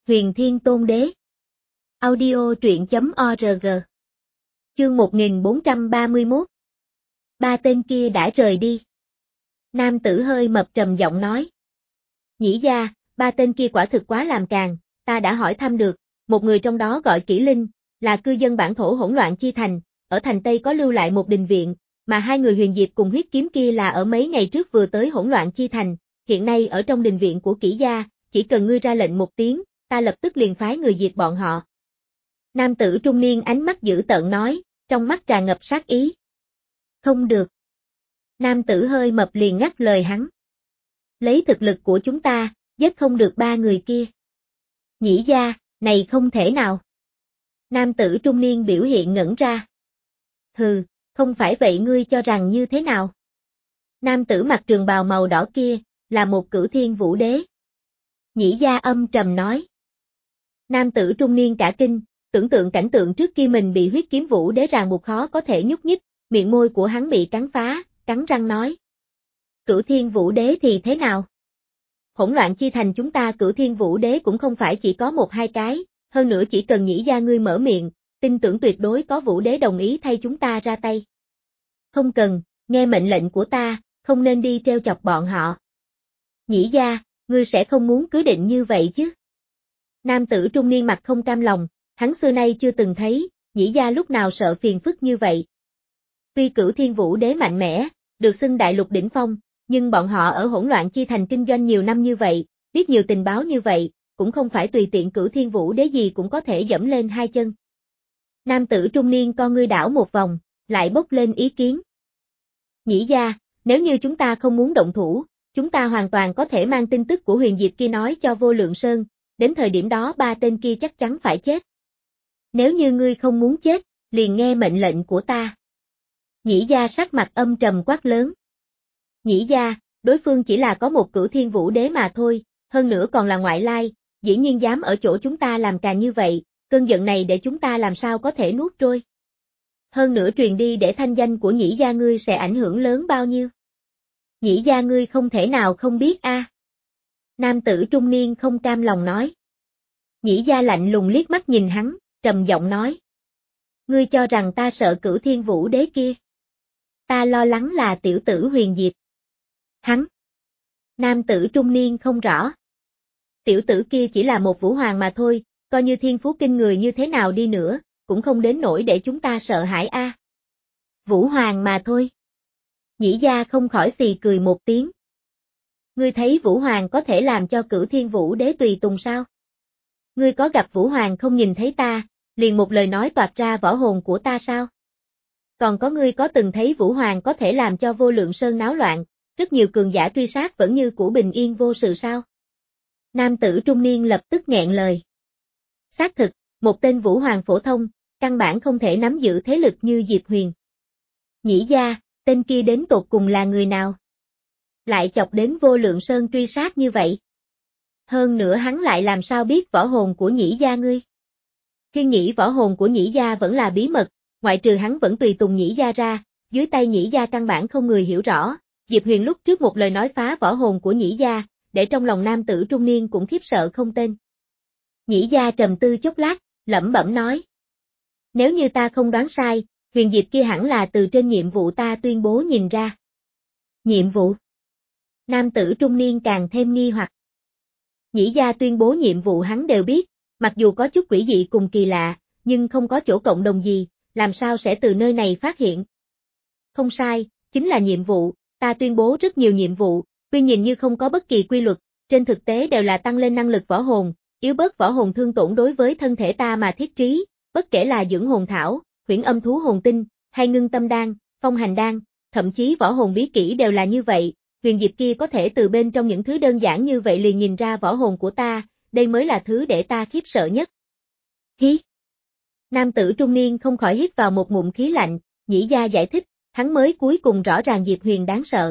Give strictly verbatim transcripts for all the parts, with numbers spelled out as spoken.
Huyền Thiên Tôn Đế. Audio truyện chấm org. Chương một nghìn bốn trăm ba mươi mốt. Ba tên kia đã rời đi. Nam tử hơi mập trầm giọng nói. Nhĩ gia, ba tên kia quả thực quá làm càn, ta đã hỏi thăm được, một người trong đó gọi Kỷ Linh, là cư dân bản thổ hỗn loạn chi thành, ở thành Tây có lưu lại một đình viện, mà hai người Huyền Diệp cùng huyết kiếm kia là ở mấy ngày trước vừa tới hỗn loạn chi thành, hiện nay ở trong đình viện của Kỷ gia, chỉ cần ngươi ra lệnh một tiếng, ta lập tức liền phái người diệt bọn họ. Nam tử trung niên ánh mắt dữ tợn nói, trong mắt tràn ngập sát ý. Không được. Nam tử hơi mập liền ngắt lời hắn. Lấy thực lực của chúng ta, giết không được ba người kia. Nhĩ gia, này không thể nào. Nam tử trung niên biểu hiện ngẩn ra. Hừ, không phải vậy ngươi cho rằng như thế nào? Nam tử mặc trường bào màu đỏ kia, là một cửu thiên vũ đế. Nhĩ gia âm trầm nói. Nam tử trung niên cả kinh, tưởng tượng cảnh tượng trước kia mình bị huyết kiếm vũ đế ràng buộc khó có thể nhúc nhích, miệng môi của hắn bị cắn phá, cắn răng nói. Cửu thiên vũ đế thì thế nào? Hỗn loạn chi thành chúng ta cửu thiên vũ đế cũng không phải chỉ có một hai cái, hơn nữa chỉ cần nhĩ gia ngươi mở miệng, tin tưởng tuyệt đối có vũ đế đồng ý thay chúng ta ra tay. Không cần, nghe mệnh lệnh của ta, không nên đi treo chọc bọn họ. Nhĩ gia, ngươi sẽ không muốn cứ định như vậy chứ? Nam tử trung niên mặt không cam lòng, hắn xưa nay chưa từng thấy, nhĩ gia lúc nào sợ phiền phức như vậy. Tuy cửu thiên vũ đế mạnh mẽ, được xưng đại lục đỉnh phong, nhưng bọn họ ở hỗn loạn chi thành kinh doanh nhiều năm như vậy, biết nhiều tình báo như vậy, cũng không phải tùy tiện cửu thiên vũ đế gì cũng có thể dẫm lên hai chân. Nam tử trung niên con ngươi đảo một vòng, lại bốc lên ý kiến. Nhĩ gia, nếu như chúng ta không muốn động thủ, chúng ta hoàn toàn có thể mang tin tức của Huyền Diệp kia nói cho Vô Lượng Sơn, đến thời điểm đó ba tên kia chắc chắn phải chết. Nếu như ngươi không muốn chết, liền nghe mệnh lệnh của ta. Nhĩ gia sắc mặt âm trầm quát lớn. Nhĩ gia, đối phương chỉ là có một cửu thiên vũ đế mà thôi, hơn nữa còn là ngoại lai, dĩ nhiên dám ở chỗ chúng ta làm càn như vậy, cơn giận này để chúng ta làm sao có thể nuốt trôi. Hơn nữa truyền đi để thanh danh của nhĩ gia ngươi sẽ ảnh hưởng lớn bao nhiêu. Nhĩ gia ngươi không thể nào không biết a. À. Nam tử trung niên không cam lòng nói. Nhĩ gia lạnh lùng liếc mắt nhìn hắn, trầm giọng nói. Ngươi cho rằng ta sợ cửu thiên vũ đế kia. Ta lo lắng là tiểu tử Huyền Diệp. Hắn. Nam tử trung niên không rõ. Tiểu tử kia chỉ là một vũ hoàng mà thôi, coi như thiên phú kinh người như thế nào đi nữa, cũng không đến nỗi để chúng ta sợ hãi a. À. Vũ hoàng mà thôi. Nhĩ gia không khỏi xì cười một tiếng. Ngươi thấy vũ hoàng có thể làm cho cửu thiên vũ đế tùy tùng sao? Ngươi có gặp vũ hoàng không nhìn thấy ta, liền một lời nói toạc ra võ hồn của ta sao? Còn có ngươi có từng thấy vũ hoàng có thể làm cho Vô Lượng Sơn náo loạn, rất nhiều cường giả truy sát vẫn như cũ bình yên vô sự sao? Nam tử trung niên lập tức nghẹn lời. Xác thực, một tên vũ hoàng phổ thông, căn bản không thể nắm giữ thế lực như Diệp Huyền. Nhĩ gia, tên kia đến tột cùng là người nào? Lại chọc đến Vô Lượng Sơn truy sát như vậy? Hơn nữa hắn lại làm sao biết võ hồn của nhĩ gia ngươi? Thiên nhĩ võ hồn của nhĩ gia vẫn là bí mật, ngoại trừ hắn vẫn tùy tùng nhĩ gia ra, dưới tay nhĩ gia căn bản không người hiểu rõ. Diệp Huyền lúc trước một lời nói phá võ hồn của nhĩ gia, để trong lòng nam tử trung niên cũng khiếp sợ không tên. Nhĩ gia trầm tư chốc lát, lẩm bẩm nói. Nếu như ta không đoán sai, Huyền Diệp kia hẳn là từ trên nhiệm vụ ta tuyên bố nhìn ra. Nhiệm vụ? Nam tử trung niên càng thêm nghi hoặc. Nhĩ gia tuyên bố nhiệm vụ hắn đều biết, mặc dù có chút quỷ dị cùng kỳ lạ, nhưng không có chỗ cộng đồng gì, làm sao sẽ từ nơi này phát hiện. Không sai, chính là nhiệm vụ, ta tuyên bố rất nhiều nhiệm vụ, tuy nhìn như không có bất kỳ quy luật, trên thực tế đều là tăng lên năng lực võ hồn, yếu bớt võ hồn thương tổn đối với thân thể ta mà thiết trí, bất kể là dưỡng hồn thảo, huyễn âm thú hồn tinh, hay ngưng tâm đan, phong hành đan, thậm chí võ hồn bí kỹ đều là như vậy. Huyền Diệp kia có thể từ bên trong những thứ đơn giản như vậy liền nhìn ra võ hồn của ta, đây mới là thứ để ta khiếp sợ nhất. Hí! Nam tử trung niên không khỏi hít vào một ngụm khí lạnh, nhĩ gia giải thích, hắn mới cuối cùng rõ ràng Diệp Huyền đáng sợ.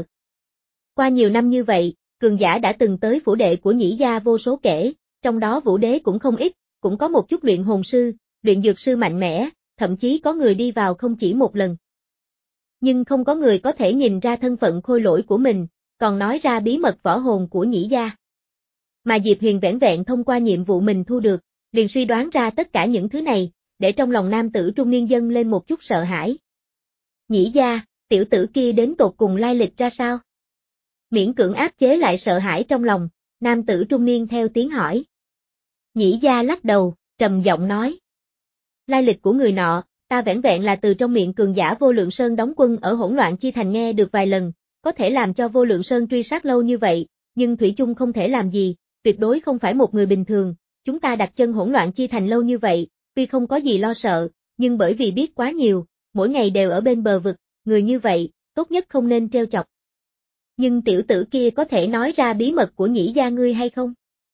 Qua nhiều năm như vậy, cường giả đã từng tới phủ đệ của nhĩ gia vô số kể, trong đó vũ đế cũng không ít, cũng có một chút luyện hồn sư, luyện dược sư mạnh mẽ, thậm chí có người đi vào không chỉ một lần. Nhưng không có người có thể nhìn ra thân phận khôi lỗi của mình, còn nói ra bí mật võ hồn của nhĩ gia. Mà Diệp Huyền vẻn vẹn thông qua nhiệm vụ mình thu được, liền suy đoán ra tất cả những thứ này, để trong lòng nam tử trung niên dâng lên một chút sợ hãi. Nhĩ gia, tiểu tử kia đến tột cùng lai lịch ra sao? Miễn cưỡng áp chế lại sợ hãi trong lòng, nam tử trung niên theo tiếng hỏi. Nhĩ gia lắc đầu, trầm giọng nói. Lai lịch của người nọ, ta vẻn vẹn là từ trong miệng cường giả Vô Lượng Sơn đóng quân ở Hỗn Loạn Chi Thành nghe được vài lần, có thể làm cho Vô Lượng Sơn truy sát lâu như vậy, nhưng thủy chung không thể làm gì, tuyệt đối không phải một người bình thường, chúng ta đặt chân Hỗn Loạn Chi Thành lâu như vậy, tuy không có gì lo sợ, nhưng bởi vì biết quá nhiều, mỗi ngày đều ở bên bờ vực, người như vậy, tốt nhất không nên trêu chọc. Nhưng tiểu tử kia có thể nói ra bí mật của Nhĩ gia ngươi hay không?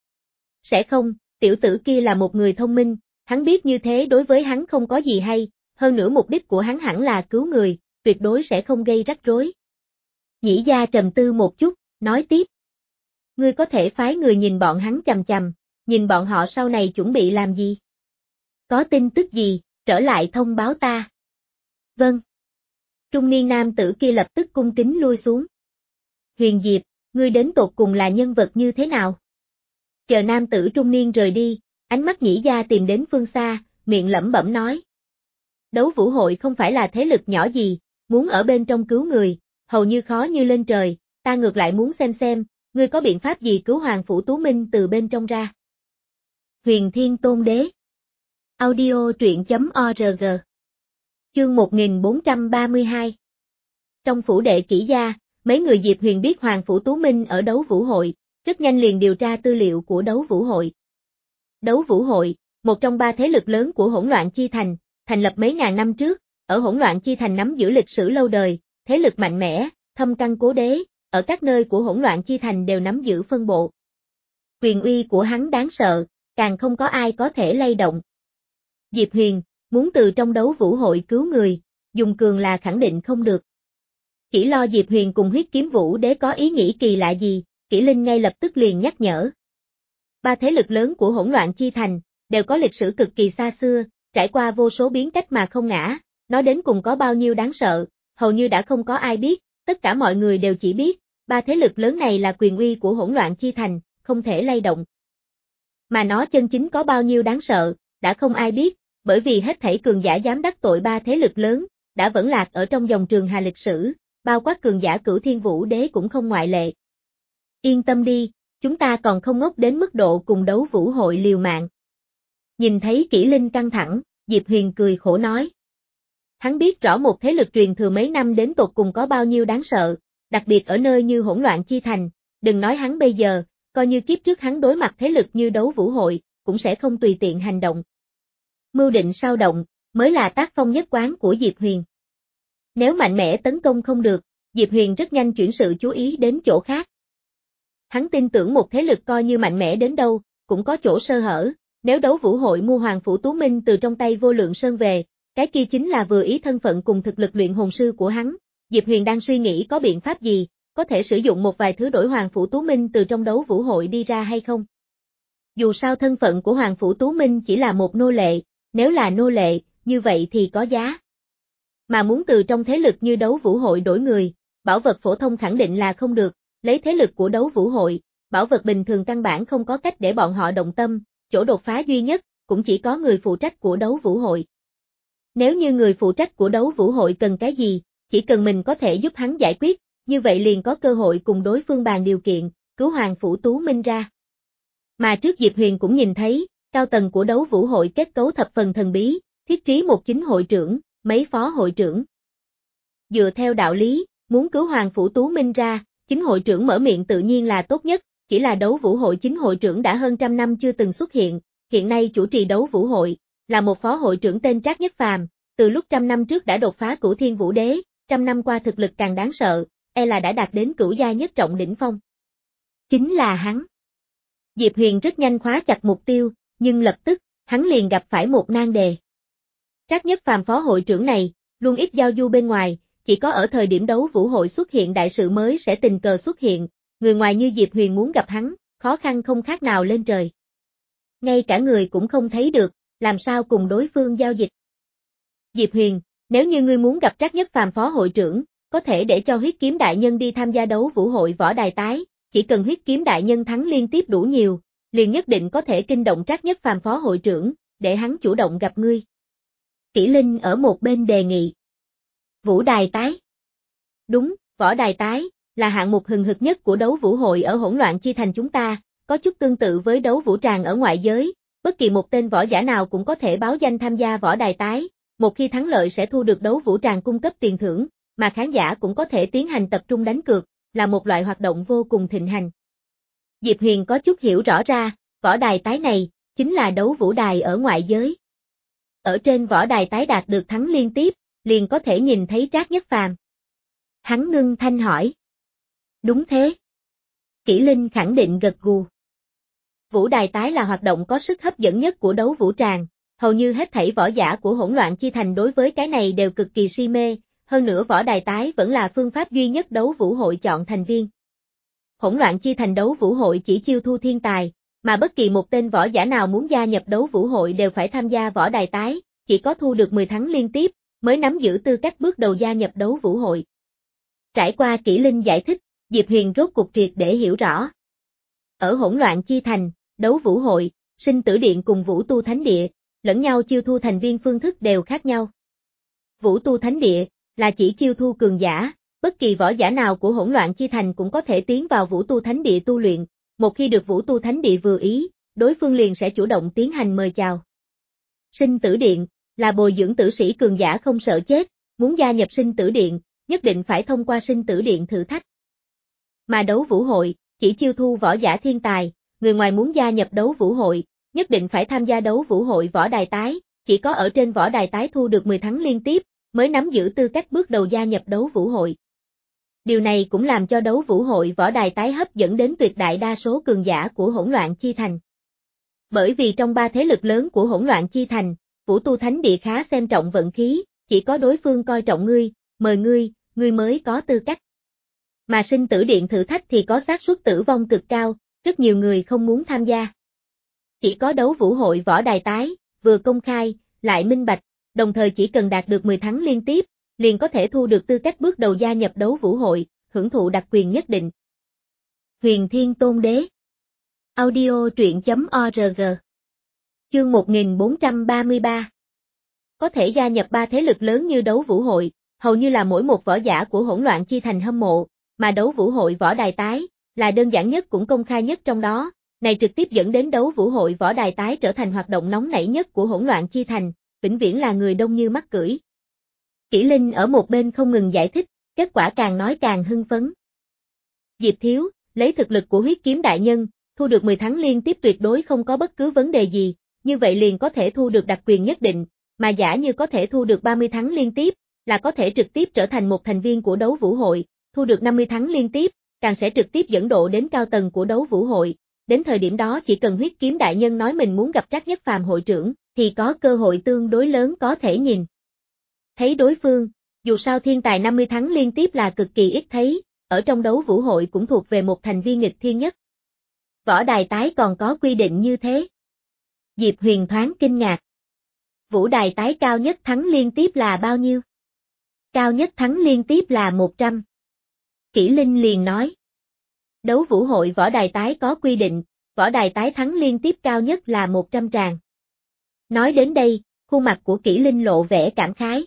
Sẽ không, tiểu tử kia là một người thông minh, hắn biết như thế đối với hắn không có gì hay, hơn nữa mục đích của hắn hẳn là cứu người, tuyệt đối sẽ không gây rắc rối. Nhĩ gia trầm tư một chút, nói tiếp. Ngươi có thể phái người nhìn bọn hắn chằm chằm, nhìn bọn họ sau này chuẩn bị làm gì? Có tin tức gì, trở lại thông báo ta. Vâng. Trung niên nam tử kia lập tức cung kính lui xuống. Huyền Diệp, ngươi đến tột cùng là nhân vật như thế nào? Chờ nam tử trung niên rời đi, ánh mắt Nhĩ gia tìm đến phương xa, miệng lẩm bẩm nói. Đấu vũ hội không phải là thế lực nhỏ gì, muốn ở bên trong cứu người, hầu như khó như lên trời, ta ngược lại muốn xem xem, ngươi có biện pháp gì cứu Hoàng Phủ Tú Minh từ bên trong ra. Huyền Thiên Tôn Đế. Audio truyện chấm org. Chương một nghìn bốn trăm ba mươi hai. Trong phủ đệ kỹ gia, mấy người Diệp Huyền biết Hoàng Phủ Tú Minh ở đấu vũ hội, rất nhanh liền điều tra tư liệu của đấu vũ hội. Đấu vũ hội, một trong ba thế lực lớn của Hỗn Loạn Chi Thành, thành lập mấy ngàn năm trước, ở Hỗn Loạn Chi Thành nắm giữ lịch sử lâu đời, thế lực mạnh mẽ, thâm căn cố đế, ở các nơi của Hỗn Loạn Chi Thành đều nắm giữ phân bộ. Quyền uy của hắn đáng sợ, càng không có ai có thể lay động. Diệp Huyền, muốn từ trong đấu vũ hội cứu người, dùng cường là khẳng định không được. Chỉ lo Diệp Huyền cùng Huyết Kiếm Vũ Đế có ý nghĩ kỳ lạ gì, Kỷ Linh ngay lập tức liền nhắc nhở. Ba thế lực lớn của Hỗn Loạn Chi Thành, đều có lịch sử cực kỳ xa xưa, trải qua vô số biến cách mà không ngã, nói đến cùng có bao nhiêu đáng sợ, hầu như đã không có ai biết, tất cả mọi người đều chỉ biết, ba thế lực lớn này là quyền uy của Hỗn Loạn Chi Thành, không thể lay động. Mà nó chân chính có bao nhiêu đáng sợ, đã không ai biết, bởi vì hết thảy cường giả dám đắc tội ba thế lực lớn, đã vẫn lạc ở trong dòng trường hà lịch sử, bao quát cường giả Cửu Thiên Vũ Đế cũng không ngoại lệ. Yên tâm đi, chúng ta còn không ngốc đến mức độ cùng đấu vũ hội liều mạng. Nhìn thấy Kỷ Linh căng thẳng, Diệp Huyền cười khổ nói. Hắn biết rõ một thế lực truyền thừa mấy năm đến tột cùng có bao nhiêu đáng sợ, đặc biệt ở nơi như Hỗn Loạn Chi Thành, đừng nói hắn bây giờ, coi như kiếp trước hắn đối mặt thế lực như đấu vũ hội, cũng sẽ không tùy tiện hành động. Mưu định sao động, mới là tác phong nhất quán của Diệp Huyền. Nếu mạnh mẽ tấn công không được, Diệp Huyền rất nhanh chuyển sự chú ý đến chỗ khác. Hắn tin tưởng một thế lực coi như mạnh mẽ đến đâu, cũng có chỗ sơ hở, nếu đấu vũ hội mua Hoàng Phủ Tú Minh từ trong tay Vô Lượng Sơn về, cái kia chính là vừa ý thân phận cùng thực lực luyện hồn sư của hắn. Diệp Huyền đang suy nghĩ có biện pháp gì, có thể sử dụng một vài thứ đổi Hoàng Phủ Tú Minh từ trong đấu vũ hội đi ra hay không. Dù sao thân phận của Hoàng Phủ Tú Minh chỉ là một nô lệ, nếu là nô lệ, như vậy thì có giá. Mà muốn từ trong thế lực như đấu vũ hội đổi người, bảo vật phổ thông khẳng định là không được, lấy thế lực của đấu vũ hội, bảo vật bình thường căn bản không có cách để bọn họ động tâm, chỗ đột phá duy nhất, cũng chỉ có người phụ trách của đấu vũ hội. Nếu như người phụ trách của đấu vũ hội cần cái gì, chỉ cần mình có thể giúp hắn giải quyết, như vậy liền có cơ hội cùng đối phương bàn điều kiện, cứu Hoàng Phủ Tú Minh ra. Mà trước Diệp Huyền cũng nhìn thấy, cao tầng của đấu vũ hội kết cấu thập phần thần bí, thiết trí một chính hội trưởng, mấy phó hội trưởng. Dựa theo đạo lý, muốn cứu Hoàng Phủ Tú Minh ra, chính hội trưởng mở miệng tự nhiên là tốt nhất, chỉ là đấu vũ hội chính hội trưởng đã hơn trăm năm chưa từng xuất hiện, hiện nay chủ trì đấu vũ hội, là một phó hội trưởng tên Trác Nhất Phàm, từ lúc trăm năm trước đã đột phá Cửu Thiên Vũ Đế, trăm năm qua thực lực càng đáng sợ, e là đã đạt đến cửu gia nhất trọng đỉnh phong. Chính là hắn. Diệp Huyền rất nhanh khóa chặt mục tiêu, nhưng lập tức, hắn liền gặp phải một nan đề. Trác Nhất Phàm phó hội trưởng này, luôn ít giao du bên ngoài, chỉ có ở thời điểm đấu vũ hội xuất hiện đại sự mới sẽ tình cờ xuất hiện, người ngoài như Diệp Huyền muốn gặp hắn, khó khăn không khác nào lên trời. Ngay cả người cũng không thấy được, làm sao cùng đối phương giao dịch. Diệp Huyền, nếu như ngươi muốn gặp Trác Nhất Phàm phó hội trưởng, có thể để cho Huyết Kiếm đại nhân đi tham gia đấu vũ hội võ đài tái, chỉ cần huyết kiếm đại nhân thắng liên tiếp đủ nhiều, liền nhất định có thể kinh động Trác Nhất Phàm phó hội trưởng, để hắn chủ động gặp ngươi. Kỷ Linh ở một bên đề nghị. Vũ đài tái. Đúng, võ đài tái, là hạng mục hừng hực nhất của đấu vũ hội ở hỗn loạn chi thành chúng ta, có chút tương tự với đấu vũ tràng ở ngoại giới, bất kỳ một tên võ giả nào cũng có thể báo danh tham gia võ đài tái, một khi thắng lợi sẽ thu được đấu vũ tràng cung cấp tiền thưởng, mà khán giả cũng có thể tiến hành tập trung đánh cược, là một loại hoạt động vô cùng thịnh hành. Diệp Huyền có chút hiểu rõ ra, võ đài tái này, chính là đấu vũ đài ở ngoại giới. Ở trên võ đài tái đạt được thắng liên tiếp, liền có thể nhìn thấy Trác Nhất Phàm. Hắn ngưng thanh hỏi. Đúng thế. Kỷ Linh khẳng định gật gù. Vũ đài tái là hoạt động có sức hấp dẫn nhất của đấu vũ tràng, hầu như hết thảy võ giả của hỗn loạn chi thành đối với cái này đều cực kỳ si mê, hơn nữa võ đài tái vẫn là phương pháp duy nhất đấu vũ hội chọn thành viên. Hỗn loạn chi thành đấu vũ hội chỉ chiêu thu thiên tài, mà bất kỳ một tên võ giả nào muốn gia nhập đấu vũ hội đều phải tham gia võ đài tái, chỉ có thu được mười thắng liên tiếp, mới nắm giữ tư cách bước đầu gia nhập đấu vũ hội. Trải qua Kỷ Linh giải thích, Diệp Huyền rốt cuộc triệt để hiểu rõ. Ở hỗn loạn chi thành, đấu vũ hội, sinh tử điện cùng vũ tu thánh địa, lẫn nhau chiêu thu thành viên phương thức đều khác nhau. Vũ tu thánh địa, là chỉ chiêu thu cường giả, bất kỳ võ giả nào của hỗn loạn chi thành cũng có thể tiến vào vũ tu thánh địa tu luyện, một khi được vũ tu thánh địa vừa ý, đối phương liền sẽ chủ động tiến hành mời chào. Sinh tử điện, là bồi dưỡng tử sĩ cường giả không sợ chết, muốn gia nhập sinh tử điện, nhất định phải thông qua sinh tử điện thử thách. Mà đấu vũ hội, chỉ chiêu thu võ giả thiên tài, người ngoài muốn gia nhập đấu vũ hội, nhất định phải tham gia đấu vũ hội võ đài tái, chỉ có ở trên võ đài tái thu được mười thắng liên tiếp, mới nắm giữ tư cách bước đầu gia nhập đấu vũ hội. Điều này cũng làm cho đấu vũ hội võ đài tái hấp dẫn đến tuyệt đại đa số cường giả của hỗn loạn chi thành. Bởi vì trong ba thế lực lớn của hỗn loạn chi thành, vũ tu thánh địa khá xem trọng vận khí, chỉ có đối phương coi trọng ngươi, mời ngươi, ngươi mới có tư cách. Mà sinh tử điện thử thách thì có xác suất tử vong cực cao, rất nhiều người không muốn tham gia. Chỉ có đấu vũ hội võ đài tái, vừa công khai, lại minh bạch, đồng thời chỉ cần đạt được mười thắng liên tiếp, liền có thể thu được tư cách bước đầu gia nhập đấu vũ hội, hưởng thụ đặc quyền nhất định. Huyền Thiên Tôn Đế. Audio truyện chấm org. Chương một nghìn bốn trăm ba mươi ba. Có thể gia nhập ba thế lực lớn như đấu vũ hội, hầu như là mỗi một võ giả của hỗn loạn chi thành hâm mộ, mà đấu vũ hội võ đài tái, là đơn giản nhất cũng công khai nhất trong đó, này trực tiếp dẫn đến đấu vũ hội võ đài tái trở thành hoạt động nóng nảy nhất của hỗn loạn chi thành, vĩnh viễn là người đông như mắc cưỡi. Kỷ Linh ở một bên không ngừng giải thích, kết quả càng nói càng hưng phấn. Diệp Thiếu, lấy thực lực của huyết kiếm đại nhân, thu được mười thắng liên tiếp tuyệt đối không có bất cứ vấn đề gì, như vậy liền có thể thu được đặc quyền nhất định, mà giả như có thể thu được ba mươi thắng liên tiếp, là có thể trực tiếp trở thành một thành viên của đấu vũ hội, thu được năm mươi thắng liên tiếp, càng sẽ trực tiếp dẫn độ đến cao tầng của đấu vũ hội, đến thời điểm đó chỉ cần huyết kiếm đại nhân nói mình muốn gặp Trác Nhất Phàm hội trưởng, thì có cơ hội tương đối lớn có thể nhìn thấy đối phương, dù sao thiên tài năm mươi thắng liên tiếp là cực kỳ ít thấy, ở trong đấu vũ hội cũng thuộc về một thành viên nghịch thiên nhất. Võ đài tái còn có quy định như thế. Diệp Huyền thoáng kinh ngạc. Vũ đài tái cao nhất thắng liên tiếp là bao nhiêu? Cao nhất thắng liên tiếp là một trăm. Kỷ Linh liền nói. Đấu vũ hội võ đài tái có quy định, võ đài tái thắng liên tiếp cao nhất là một trăm tràng. Nói đến đây, khuôn mặt của Kỷ Linh lộ vẻ cảm khái.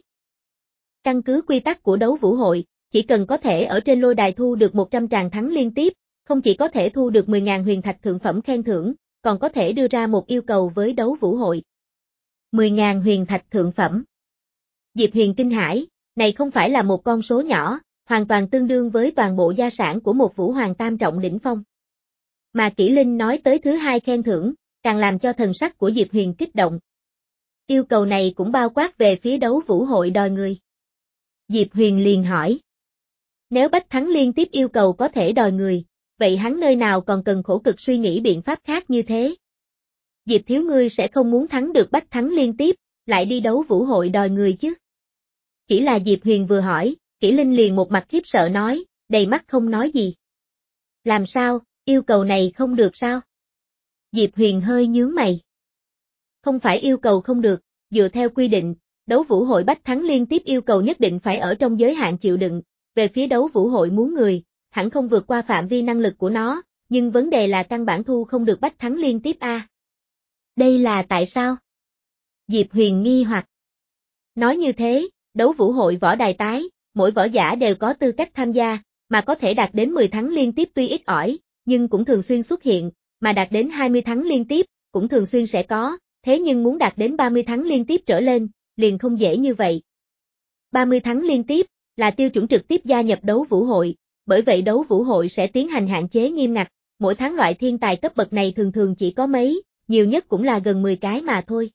Căn cứ quy tắc của đấu vũ hội, chỉ cần có thể ở trên lôi đài thu được một trăm tràng thắng liên tiếp, không chỉ có thể thu được mười nghìn huyền thạch thượng phẩm khen thưởng, còn có thể đưa ra một yêu cầu với đấu vũ hội. mười nghìn huyền thạch thượng phẩm. Diệp Huyền kinh hãi, này không phải là một con số nhỏ, hoàn toàn tương đương với toàn bộ gia sản của một vũ hoàng tam trọng đỉnh phong. Mà Kỷ Linh nói tới thứ hai khen thưởng, càng làm cho thần sắc của Diệp Huyền kích động. Yêu cầu này cũng bao quát về phía đấu vũ hội đòi người. Diệp Huyền liền hỏi. Nếu Bách Thắng liên tiếp yêu cầu có thể đòi người, vậy hắn nơi nào còn cần khổ cực suy nghĩ biện pháp khác như thế? Diệp Thiếu ngươi sẽ không muốn thắng được Bách Thắng liên tiếp, lại đi đấu vũ hội đòi người chứ? Chỉ là Diệp Huyền vừa hỏi, Kỷ Linh liền một mặt khiếp sợ nói, đầy mắt không nói gì. Làm sao, yêu cầu này không được sao? Diệp Huyền hơi nhướng mày. Không phải yêu cầu không được, dựa theo quy định, đấu vũ hội Bách Thắng liên tiếp yêu cầu nhất định phải ở trong giới hạn chịu đựng, về phía đấu vũ hội muốn người, hẳn không vượt qua phạm vi năng lực của nó, nhưng vấn đề là căn bản thu không được bách thắng liên tiếp a. Đây là tại sao? Diệp Huyền nghi hoặc. Nói như thế, đấu vũ hội võ đài tái, mỗi võ giả đều có tư cách tham gia, mà có thể đạt đến mười thắng liên tiếp tuy ít ỏi, nhưng cũng thường xuyên xuất hiện, mà đạt đến hai mươi thắng liên tiếp, cũng thường xuyên sẽ có, thế nhưng muốn đạt đến ba mươi thắng liên tiếp trở lên, liền không dễ như vậy. ba mươi thắng liên tiếp, là tiêu chuẩn trực tiếp gia nhập đấu vũ hội, bởi vậy đấu vũ hội sẽ tiến hành hạn chế nghiêm ngặt, mỗi tháng loại thiên tài cấp bậc này thường thường chỉ có mấy, nhiều nhất cũng là gần mười cái mà thôi.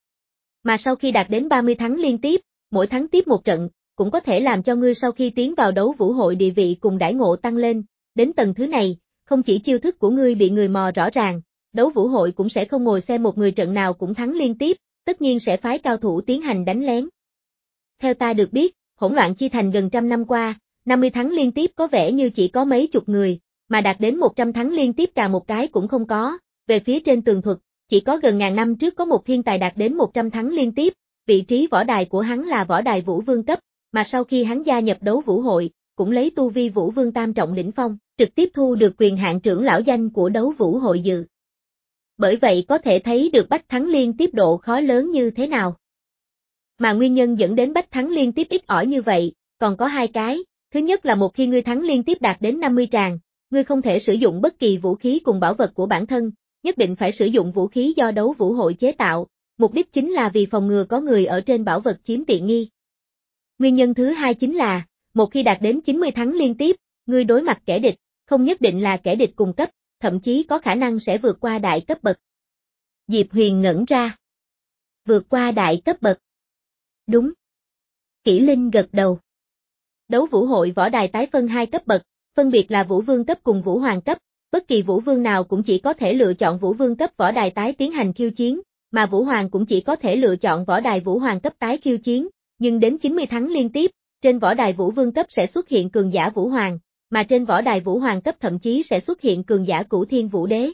Mà sau khi đạt đến ba mươi thắng liên tiếp, mỗi tháng tiếp một trận, cũng có thể làm cho ngươi sau khi tiến vào đấu vũ hội địa vị cùng đãi ngộ tăng lên, đến tầng thứ này, không chỉ chiêu thức của ngươi bị người mò rõ ràng, đấu vũ hội cũng sẽ không ngồi xem một người trận nào cũng thắng liên tiếp, tất nhiên sẽ phái cao thủ tiến hành đánh lén. Theo ta được biết, hỗn loạn chi thành gần trăm năm qua, năm mươi thắng liên tiếp có vẻ như chỉ có mấy chục người, mà đạt đến một trăm thắng liên tiếp càng một cái cũng không có, về phía trên tường thuật, chỉ có gần ngàn năm trước có một thiên tài đạt đến một trăm thắng liên tiếp, vị trí võ đài của hắn là võ đài vũ vương cấp, mà sau khi hắn gia nhập đấu vũ hội, cũng lấy tu vi vũ vương tam trọng đỉnh phong, trực tiếp thu được quyền hạn trưởng lão danh của đấu vũ hội dự. Bởi vậy có thể thấy được bách thắng liên tiếp độ khó lớn như thế nào. Mà nguyên nhân dẫn đến bách thắng liên tiếp ít ỏi như vậy, còn có hai cái, thứ nhất là một khi ngươi thắng liên tiếp đạt đến năm mươi tràng, ngươi không thể sử dụng bất kỳ vũ khí cùng bảo vật của bản thân, nhất định phải sử dụng vũ khí do đấu vũ hội chế tạo, mục đích chính là vì phòng ngừa có người ở trên bảo vật chiếm tiện nghi. Nguyên nhân thứ hai chính là, một khi đạt đến chín mươi thắng liên tiếp, ngươi đối mặt kẻ địch, không nhất định là kẻ địch cùng cấp, thậm chí có khả năng sẽ vượt qua đại cấp bậc. Diệp Huyền ngẩn ra. Vượt qua đại cấp bậc. Đúng. Kỷ Linh gật đầu. Đấu vũ hội võ đài tái phân hai cấp bậc, phân biệt là vũ vương cấp cùng vũ hoàng cấp, bất kỳ vũ vương nào cũng chỉ có thể lựa chọn vũ vương cấp võ đài tái tiến hành khiêu chiến, mà vũ hoàng cũng chỉ có thể lựa chọn võ đài vũ hoàng cấp tái khiêu chiến, nhưng đến chín mươi thắng liên tiếp, trên võ đài vũ vương cấp sẽ xuất hiện cường giả vũ hoàng, mà trên võ đài vũ hoàng cấp thậm chí sẽ xuất hiện cường giả cửu thiên vũ đế.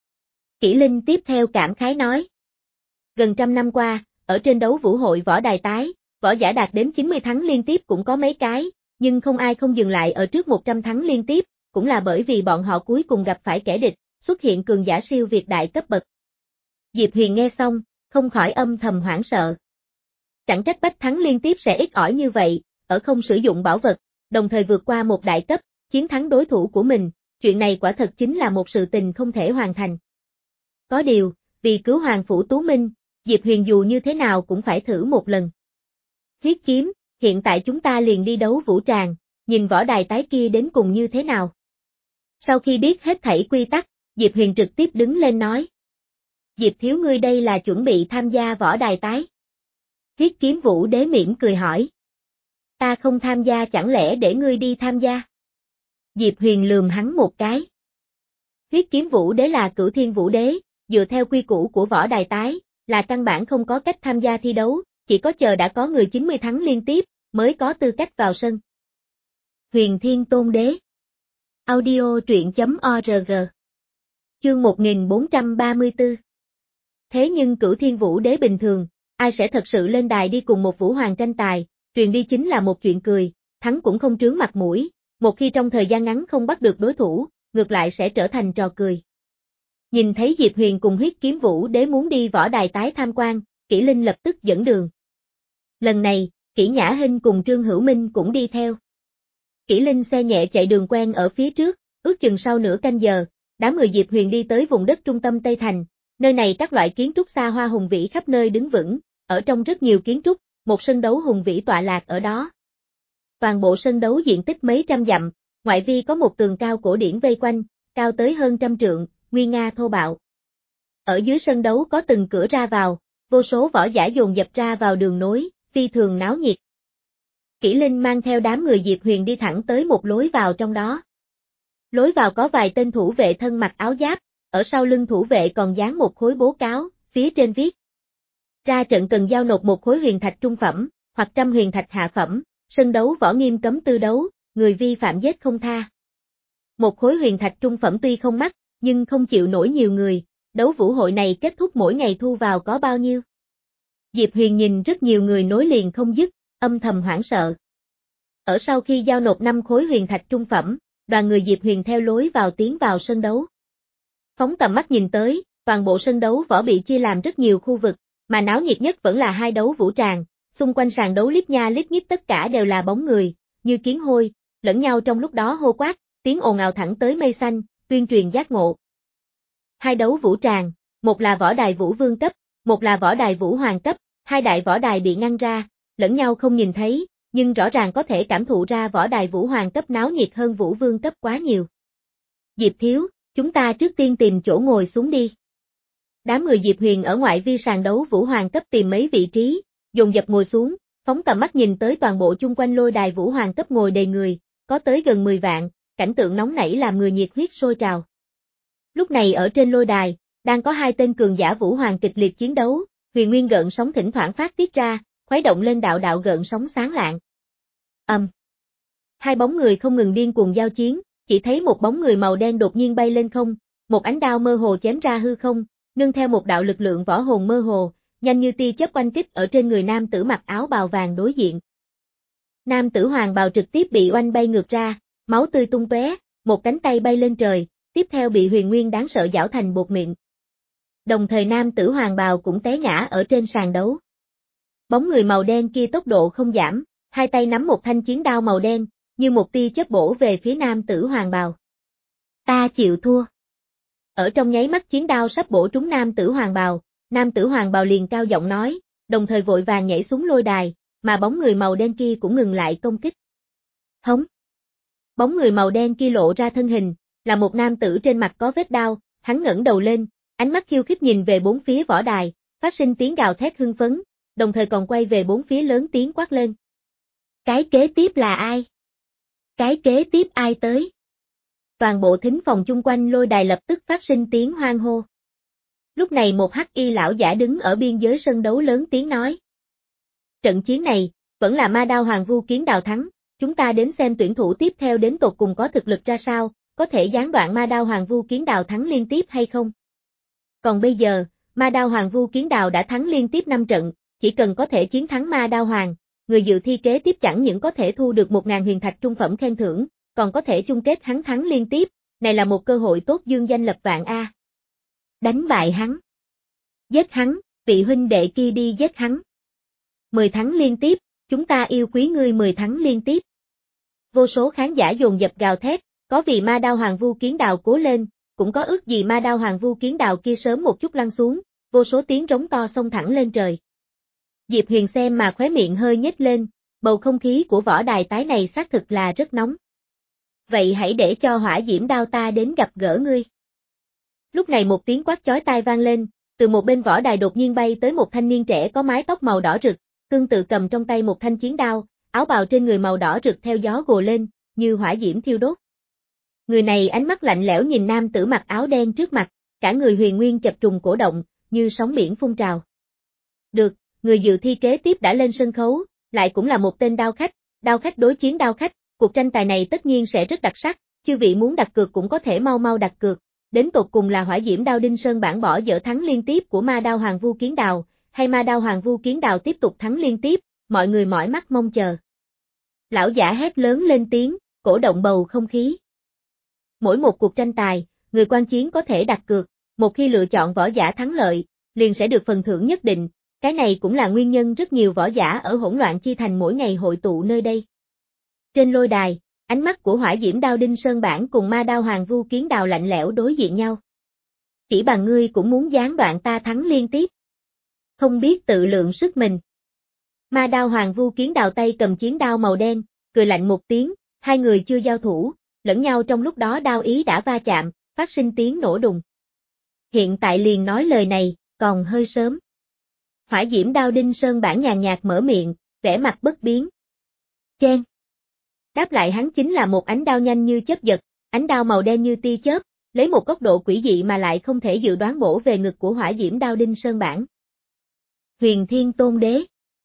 Kỷ Linh tiếp theo cảm khái nói. Gần trăm năm qua, ở trên đấu vũ hội võ đài tái, võ giả đạt đến chín mươi thắng liên tiếp cũng có mấy cái, nhưng không ai không dừng lại ở trước một trăm thắng liên tiếp, cũng là bởi vì bọn họ cuối cùng gặp phải kẻ địch, xuất hiện cường giả siêu việt đại cấp bậc. Diệp Huyền nghe xong, không khỏi âm thầm hoảng sợ. Chẳng trách bách thắng liên tiếp sẽ ít ỏi như vậy, ở không sử dụng bảo vật, đồng thời vượt qua một đại cấp, chiến thắng đối thủ của mình, chuyện này quả thật chính là một sự tình không thể hoàn thành. Có điều, vì cứu Hoàng Phủ Tú Minh, Diệp Huyền dù như thế nào cũng phải thử một lần. Huyết kiếm, hiện tại chúng ta liền đi đấu vũ tràng, nhìn võ đài tái kia đến cùng như thế nào. Sau khi biết hết thảy quy tắc, Diệp Huyền trực tiếp đứng lên nói. Diệp thiếu ngươi đây là chuẩn bị tham gia võ đài tái. Huyết kiếm vũ đế mỉm cười hỏi. Ta không tham gia chẳng lẽ để ngươi đi tham gia? Diệp Huyền lườm hắn một cái. Huyết kiếm vũ đế là cửu thiên vũ đế, dựa theo quy củ của võ đài tái, là căn bản không có cách tham gia thi đấu, chỉ có chờ đã có người chín mươi thắng liên tiếp, mới có tư cách vào sân. Huyền Thiên Tôn Đế. Audio truyện chấm org. Chương một nghìn bốn trăm ba mươi tư. Thế nhưng cửu thiên vũ đế bình thường, ai sẽ thật sự lên đài đi cùng một vũ hoàng tranh tài, truyền đi chính là một chuyện cười, thắng cũng không trướng mặt mũi, một khi trong thời gian ngắn không bắt được đối thủ, ngược lại sẽ trở thành trò cười. Nhìn thấy Diệp Huyền cùng huyết kiếm vũ đế muốn đi võ đài tái tham quan, Kỷ Linh lập tức dẫn đường. Lần này, Kỷ Nhã Hinh cùng Trương Hữu Minh cũng đi theo. Kỷ Linh xe nhẹ chạy đường quen ở phía trước, ước chừng sau nửa canh giờ, đám người Diệp Huyền đi tới vùng đất trung tâm Tây Thành, nơi này các loại kiến trúc xa hoa hùng vĩ khắp nơi đứng vững, ở trong rất nhiều kiến trúc, một sân đấu hùng vĩ tọa lạc ở đó. Toàn bộ sân đấu diện tích mấy trăm dặm, ngoại vi có một tường cao cổ điển vây quanh, cao tới hơn trăm trượng, nguy nga thô bạo. Ở dưới sân đấu có từng cửa ra vào, vô số võ giả dồn dập ra vào đường nối, phi thường náo nhiệt. Kỷ Linh mang theo đám người Diệp Huyền đi thẳng tới một lối vào trong đó. Lối vào có vài tên thủ vệ thân mặc áo giáp, ở sau lưng thủ vệ còn dán một khối bố cáo, phía trên viết. Ra trận cần giao nộp một khối huyền thạch trung phẩm, hoặc trăm huyền thạch hạ phẩm, sân đấu võ nghiêm cấm tư đấu, người vi phạm giết không tha. Một khối huyền thạch trung phẩm tuy không mắc, nhưng không chịu nổi nhiều người, đấu vũ hội này kết thúc mỗi ngày thu vào có bao nhiêu. Diệp Huyền nhìn rất nhiều người nối liền không dứt, âm thầm hoảng sợ. Ở sau khi giao nộp năm khối huyền thạch trung phẩm, đoàn người Diệp Huyền theo lối vào tiến vào sân đấu. Phóng tầm mắt nhìn tới, toàn bộ sân đấu võ bị chia làm rất nhiều khu vực, mà náo nhiệt nhất vẫn là hai đấu vũ tràng, xung quanh sàn đấu lít nha lít nhít tất cả đều là bóng người, như kiến hôi, lẫn nhau trong lúc đó hô quát, tiếng ồn ào thẳng tới mây xanh, tuyên truyền giác ngộ. Hai đấu vũ tràng, một là võ đài vũ vương cấp, một là võ đài vũ hoàng cấp, hai đại võ đài bị ngăn ra, lẫn nhau không nhìn thấy, nhưng rõ ràng có thể cảm thụ ra võ đài vũ hoàng cấp náo nhiệt hơn vũ vương cấp quá nhiều. Diệp thiếu, chúng ta trước tiên tìm chỗ ngồi xuống đi. Đám người Diệp Huyền ở ngoại vi sàn đấu vũ hoàng cấp tìm mấy vị trí, dồn dập ngồi xuống, phóng tầm mắt nhìn tới toàn bộ chung quanh lôi đài vũ hoàng cấp ngồi đầy người, có tới gần mười vạn, cảnh tượng nóng nảy làm người nhiệt huyết sôi trào. Lúc này ở trên lôi đài, đang có hai tên cường giả vũ hoàng kịch liệt chiến đấu, huyền nguyên gợn sóng thỉnh thoảng phát tiết ra, khuấy động lên đạo đạo gợn sóng sáng lạng. Ầm. Um. Hai bóng người không ngừng điên cuồng giao chiến, chỉ thấy một bóng người màu đen đột nhiên bay lên không, một ánh đao mơ hồ chém ra hư không, nương theo một đạo lực lượng võ hồn mơ hồ, nhanh như tia chớp oanh kích ở trên người nam tử mặc áo bào vàng đối diện. Nam tử hoàng bào trực tiếp bị oanh bay ngược ra, máu tươi tung tóe, một cánh tay bay lên trời, tiếp theo bị huyền nguyên đáng sợ giảo thành bột mịn. Đồng thời nam tử hoàng bào cũng té ngã ở trên sàn đấu. Bóng người màu đen kia tốc độ không giảm, hai tay nắm một thanh chiến đao màu đen, như một tia chớp bổ về phía nam tử hoàng bào. Ta chịu thua. Ở trong nháy mắt chiến đao sắp bổ trúng nam tử hoàng bào, nam tử hoàng bào liền cao giọng nói, đồng thời vội vàng nhảy xuống lôi đài, mà bóng người màu đen kia cũng ngừng lại công kích. Hống. Bóng người màu đen kia lộ ra thân hình, là một nam tử trên mặt có vết đao, hắn ngẩng đầu lên, ánh mắt khiêu khích nhìn về bốn phía võ đài, phát sinh tiếng gào thét hưng phấn, đồng thời còn quay về bốn phía lớn tiếng quát lên. Cái kế tiếp là ai? Cái kế tiếp ai tới? Toàn bộ thính phòng chung quanh lôi đài lập tức phát sinh tiếng hoan hô. Lúc này một hắc y lão giả đứng ở biên giới sân đấu lớn tiếng nói. Trận chiến này, vẫn là ma đao hoàng vu kiến đào thắng, chúng ta đến xem tuyển thủ tiếp theo đến tột cùng có thực lực ra sao, có thể gián đoạn ma đao hoàng vu kiến đào thắng liên tiếp hay không? Còn bây giờ, ma đao hoàng vu kiến đào đã thắng liên tiếp năm trận, chỉ cần có thể chiến thắng ma đao hoàng, người dự thi kế tiếp chẳng những có thể thu được một ngàn huyền thạch trung phẩm khen thưởng, còn có thể chung kết hắn thắng liên tiếp, này là một cơ hội tốt dương danh lập vạn a. Đánh bại hắn. Giết hắn, vị huynh đệ kia đi giết hắn. mười thắng liên tiếp, chúng ta yêu quý ngươi mười thắng liên tiếp. Vô số khán giả dồn dập gào thét, có vì ma đao hoàng vu kiến đào cố lên, cũng có ước gì ma đao hoàng vu kiến đào kia sớm một chút lăn xuống, vô số tiếng rống to xông thẳng lên trời. Diệp Huyền xem mà khóe miệng hơi nhếch lên, bầu không khí của võ đài tái này xác thực là rất nóng. Vậy hãy để cho hỏa diễm đao ta đến gặp gỡ ngươi. Lúc này một tiếng quát chói tai vang lên, từ một bên võ đài đột nhiên bay tới một thanh niên trẻ có mái tóc màu đỏ rực, tương tự cầm trong tay một thanh chiến đao, áo bào trên người màu đỏ rực theo gió gồ lên, như hỏa diễm thiêu đốt. Người này ánh mắt lạnh lẽo nhìn nam tử mặc áo đen trước mặt, cả người huyền nguyên chập trùng cổ động, như sóng biển phun trào. Được, người dự thi kế tiếp đã lên sân khấu, lại cũng là một tên đao khách, đao khách đối chiến đao khách, cuộc tranh tài này tất nhiên sẽ rất đặc sắc, chư vị muốn đặt cược cũng có thể mau mau đặt cược, đến tột cùng là hỏa diễm đao đinh sơn bản bỏ dở thắng liên tiếp của ma đao hoàng vu kiến đào, hay ma đao hoàng vu kiến đào tiếp tục thắng liên tiếp, mọi người mỏi mắt mong chờ. Lão giả hét lớn lên tiếng, cổ động bầu không khí. Mỗi một cuộc tranh tài, người quan chiến có thể đặt cược, một khi lựa chọn võ giả thắng lợi, liền sẽ được phần thưởng nhất định, cái này cũng là nguyên nhân rất nhiều võ giả ở hỗn loạn chi thành mỗi ngày hội tụ nơi đây. Trên lôi đài, ánh mắt của hỏa diễm đao đinh sơn bản cùng ma đao hoàng vu kiến đào lạnh lẽo đối diện nhau. Chỉ bằng ngươi cũng muốn gián đoạn ta thắng liên tiếp. Không biết tự lượng sức mình. Ma đao hoàng vu kiến đào tay cầm chiến đao màu đen, cười lạnh một tiếng, hai người chưa giao thủ, lẫn nhau trong lúc đó đao ý đã va chạm, phát sinh tiếng nổ đùng. Hiện tại liền nói lời này, còn hơi sớm. Hỏa diễm đao đinh sơn bản nhàn nhạt mở miệng, vẻ mặt bất biến. Chen. Đáp lại hắn chính là một ánh đao nhanh như chớp giật, ánh đao màu đen như tia chớp, lấy một góc độ quỷ dị mà lại không thể dự đoán bổ về ngực của hỏa diễm đao đinh sơn bản. Huyền Thiên Tôn Đế.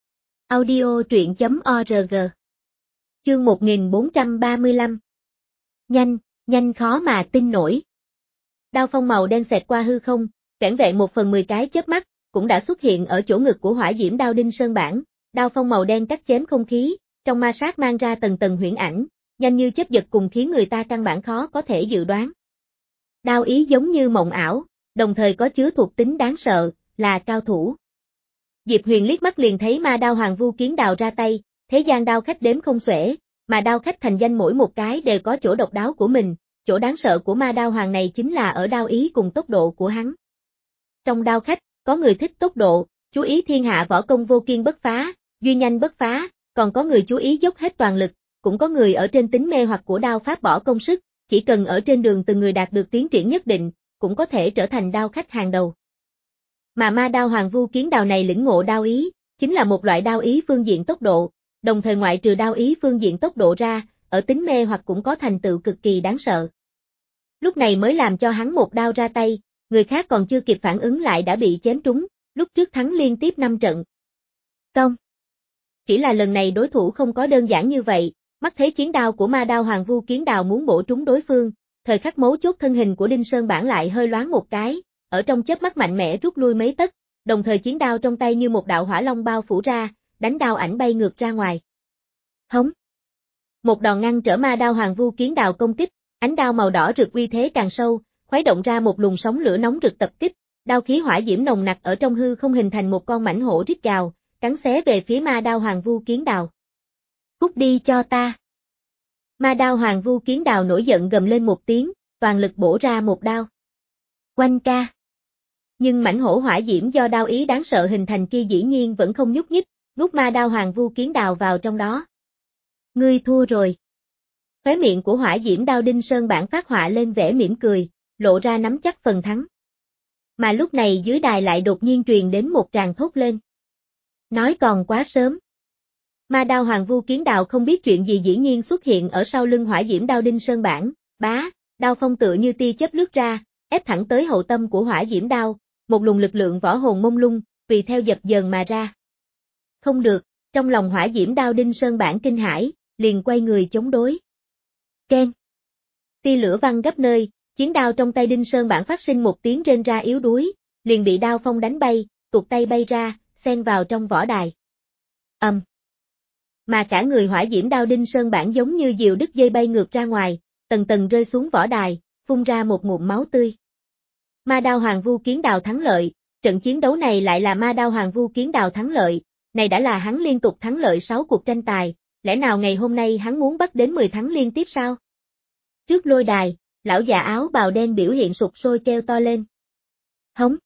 Audio truyện chấm org. Chương một nghìn bốn trăm ba mươi lăm. Nhanh, nhanh khó mà tin nổi. Đao phong màu đen xẹt qua hư không, vẻn vẹn một phần mười cái chớp mắt, cũng đã xuất hiện ở chỗ ngực của hỏa diễm đao đinh sơn bản, đao phong màu đen cắt chém không khí, trong ma sát mang ra tầng tầng huyễn ảnh, nhanh như chớp giật cùng khiến người ta căn bản khó có thể dự đoán. Đao ý giống như mộng ảo, đồng thời có chứa thuộc tính đáng sợ, là cao thủ. Diệp Huyền liếc mắt liền thấy ma đao Hoàng Vu Kiến Đào ra tay, thế gian đao khách đếm không xuể, mà đao khách thành danh mỗi một cái đều có chỗ độc đáo của mình, chỗ đáng sợ của ma đao hoàng này chính là ở đao ý cùng tốc độ của hắn. Trong đao khách, có người thích tốc độ, chú ý thiên hạ võ công vô kiên bất phá, duy nhanh bất phá, còn có người chú ý dốc hết toàn lực, cũng có người ở trên tính mê hoặc của đao pháp bỏ công sức, chỉ cần ở trên đường từng người đạt được tiến triển nhất định, cũng có thể trở thành đao khách hàng đầu. Mà ma đao Hoàng Vu Kiến Đào này lĩnh ngộ đao ý, chính là một loại đao ý phương diện tốc độ, đồng thời ngoại trừ đao ý phương diện tốc độ ra, ở tính mê hoặc cũng có thành tựu cực kỳ đáng sợ. Lúc này mới làm cho hắn một đao ra tay, người khác còn chưa kịp phản ứng lại đã bị chém trúng, lúc trước thắng liên tiếp năm trận. Công. Chỉ là lần này đối thủ không có đơn giản như vậy, mắt thấy chiến đao của ma đao Hoàng Vu Kiến Đào muốn bổ trúng đối phương, thời khắc mấu chốt thân hình của Đinh Sơn Bản lại hơi loáng một cái, ở trong chớp mắt mạnh mẽ rút lui mấy tấc, đồng thời chiến đao trong tay như một đạo hỏa long bao phủ ra, đánh đao ảnh bay ngược ra ngoài. Hống. Một đòn ngăn trở ma đao Hoàng Vu Kiến Đào công kích, ánh đao màu đỏ rực uy thế càng sâu, khuấy động ra một luồng sóng lửa nóng rực tập kích, đao khí hỏa diễm nồng nặc ở trong hư không hình thành một con mãnh hổ rít gào, cắn xé về phía ma đao Hoàng Vu Kiến Đào. Cút đi cho ta. Ma đao Hoàng Vu Kiến Đào nổi giận gầm lên một tiếng, toàn lực bổ ra một đao. Oanh ca. Nhưng mãnh hổ hỏa diễm do đao ý đáng sợ hình thành kia dĩ nhiên vẫn không nhúc nhích, nuốt ma đao Hoàng Vu Kiến Đào vào trong đó. Ngươi thua rồi. Khóe miệng của hỏa diễm đao Đinh Sơn Bản phát họa lên vẻ mỉm cười, lộ ra nắm chắc phần thắng. Mà lúc này dưới đài lại đột nhiên truyền đến một tràng thốt lên. Nói còn quá sớm. Ma đao Hoàng Vu Kiến Đào không biết chuyện gì dĩ nhiên xuất hiện ở sau lưng hỏa diễm đao Đinh Sơn Bản, bá, đao phong tựa như tia chớp lướt ra, ép thẳng tới hậu tâm của hỏa diễm đao, một luồng lực lượng võ hồn mông lung, tùy theo dập dờn mà ra. Không được, trong lòng hỏa diễm đao Đinh Sơn Bản kinh hãi, liền quay người chống đối. Keng. Tia lửa văng gấp nơi, chiến đao trong tay Đinh Sơn Bản phát sinh một tiếng rên ra yếu đuối, liền bị đao phong đánh bay, tuột tay bay ra, xen vào trong võ đài. Ầm. Um. Mà cả người hỏa diễm đao Đinh Sơn Bản giống như diều đứt dây bay ngược ra ngoài, tầng tầng rơi xuống võ đài, phun ra một ngụm máu tươi. Ma đao Hoàng Vu Kiến Đào thắng lợi, trận chiến đấu này lại là ma đao Hoàng Vu Kiến Đào thắng lợi, này đã là hắn liên tục thắng lợi sáu cuộc tranh tài, lẽ nào ngày hôm nay hắn muốn bắt đến mười thắng liên tiếp sao? Trước lôi đài, lão già áo bào đen biểu hiện sục sôi kêu to lên. Hống!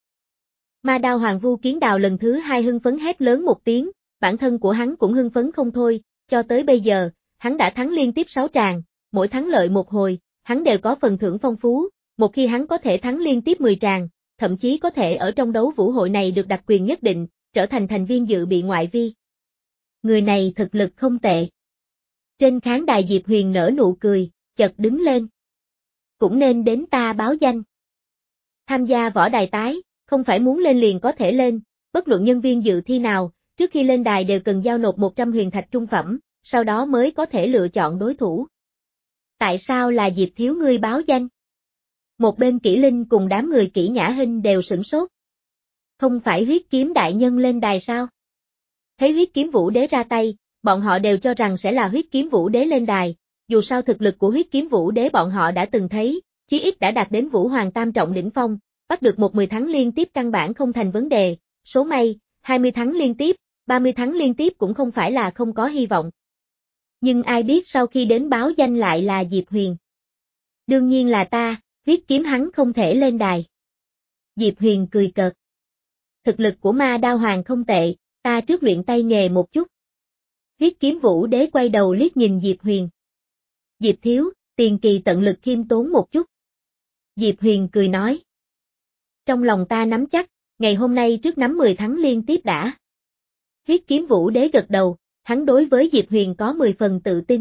Ma đao Hoàng Vu Kiến Đào lần thứ hai hưng phấn hét lớn một tiếng, bản thân của hắn cũng hưng phấn không thôi, cho tới bây giờ, hắn đã thắng liên tiếp sáu tràng, mỗi thắng lợi một hồi, hắn đều có phần thưởng phong phú, một khi hắn có thể thắng liên tiếp mười tràng, thậm chí có thể ở trong đấu vũ hội này được đặc quyền nhất định, trở thành thành viên dự bị ngoại vi. Người này thực lực không tệ. Trên khán đài Diệp Huyền nở nụ cười, chợt đứng lên. Cũng nên đến ta báo danh. Tham gia võ đài tái, không phải muốn lên liền có thể lên, bất luận nhân viên dự thi nào, trước khi lên đài đều cần giao nộp một trăm huyền thạch trung phẩm, sau đó mới có thể lựa chọn đối thủ. Tại sao là Diệp thiếu ngươi báo danh? Một bên Kỷ Linh cùng đám người Kỷ Nhã Hinh đều sửng sốt. Không phải huyết kiếm đại nhân lên đài sao? Thấy huyết kiếm vũ đế ra tay, bọn họ đều cho rằng sẽ là huyết kiếm vũ đế lên đài, dù sao thực lực của huyết kiếm vũ đế bọn họ đã từng thấy, chí ít đã đạt đến vũ hoàng tam trọng đỉnh phong, bắt được một mười thắng liên tiếp căn bản không thành vấn đề, số may, hai mươi thắng liên tiếp, ba mươi thắng liên tiếp cũng không phải là không có hy vọng. Nhưng ai biết sau khi đến báo danh lại là Diệp Huyền. Đương nhiên là ta, huyết kiếm hắn không thể lên đài. Diệp Huyền cười cợt. Thực lực của ma đao hoàng không tệ, ta trước luyện tay nghề một chút. Huyết kiếm vũ đế quay đầu liếc nhìn Diệp Huyền. Diệp thiếu, tiền kỳ tận lực khiêm tốn một chút. Diệp Huyền cười nói. Trong lòng ta nắm chắc, ngày hôm nay trước nắm mười thắng liên tiếp đã. Huyết kiếm vũ đế gật đầu, hắn đối với Diệp Huyền có mười phần tự tin.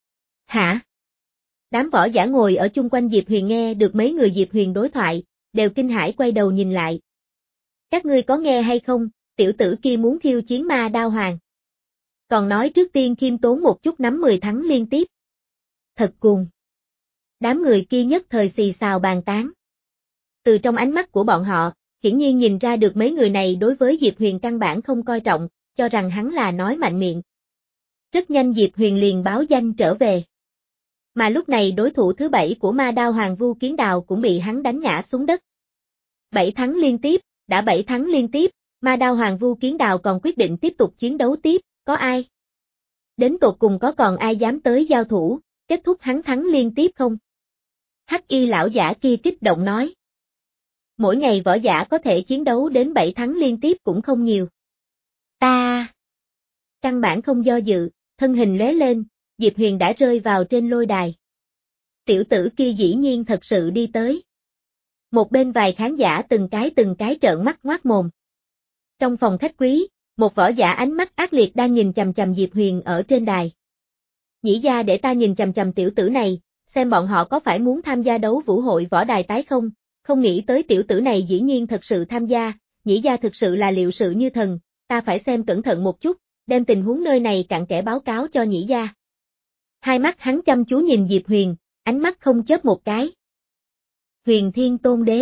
Hả? Đám võ giả ngồi ở chung quanh Diệp Huyền nghe được mấy người Diệp Huyền đối thoại, đều kinh hãi quay đầu nhìn lại. Các ngươi có nghe hay không, tiểu tử kia muốn khiêu chiến ma đao hoàng. Còn nói trước tiên khiêm tốn một chút nắm mười thắng liên tiếp. Thật cuồng. Đám người kia nhất thời xì xào bàn tán. Từ trong ánh mắt của bọn họ, hiển nhiên nhìn ra được mấy người này đối với Diệp Huyền căn bản không coi trọng, cho rằng hắn là nói mạnh miệng. Rất nhanh Diệp Huyền liền báo danh trở về. Mà lúc này đối thủ thứ bảy của Ma Đao Hoàng Vu Kiến Đào cũng bị hắn đánh ngã xuống đất. Bảy thắng liên tiếp, đã bảy thắng liên tiếp, Ma Đao Hoàng Vu Kiến Đào còn quyết định tiếp tục chiến đấu tiếp, có ai? Đến tột cùng có còn ai dám tới giao thủ, kết thúc hắn thắng liên tiếp không? Hắc y lão giả kia kích động nói. Mỗi ngày võ giả có thể chiến đấu đến bảy thắng liên tiếp cũng không nhiều. Ta... Căn bản không do dự, thân hình lóe lên, Diệp Huyền đã rơi vào trên lôi đài. Tiểu tử kia dĩ nhiên thật sự đi tới. Một bên vài khán giả từng cái từng cái trợn mắt ngoác mồm. Trong phòng khách quý, một võ giả ánh mắt ác liệt đang nhìn chằm chằm Diệp Huyền ở trên đài. Nhĩ gia để ta nhìn chằm chằm tiểu tử này, xem bọn họ có phải muốn tham gia đấu vũ hội võ đài tái không, không nghĩ tới tiểu tử này dĩ nhiên thật sự tham gia, Nhĩ gia thực sự là liệu sự như thần, ta phải xem cẩn thận một chút, đem tình huống nơi này cặn kẽ báo cáo cho Nhĩ gia. Hai mắt hắn chăm chú nhìn Diệp Huyền, ánh mắt không chớp một cái. Huyền Thiên Tôn Đế.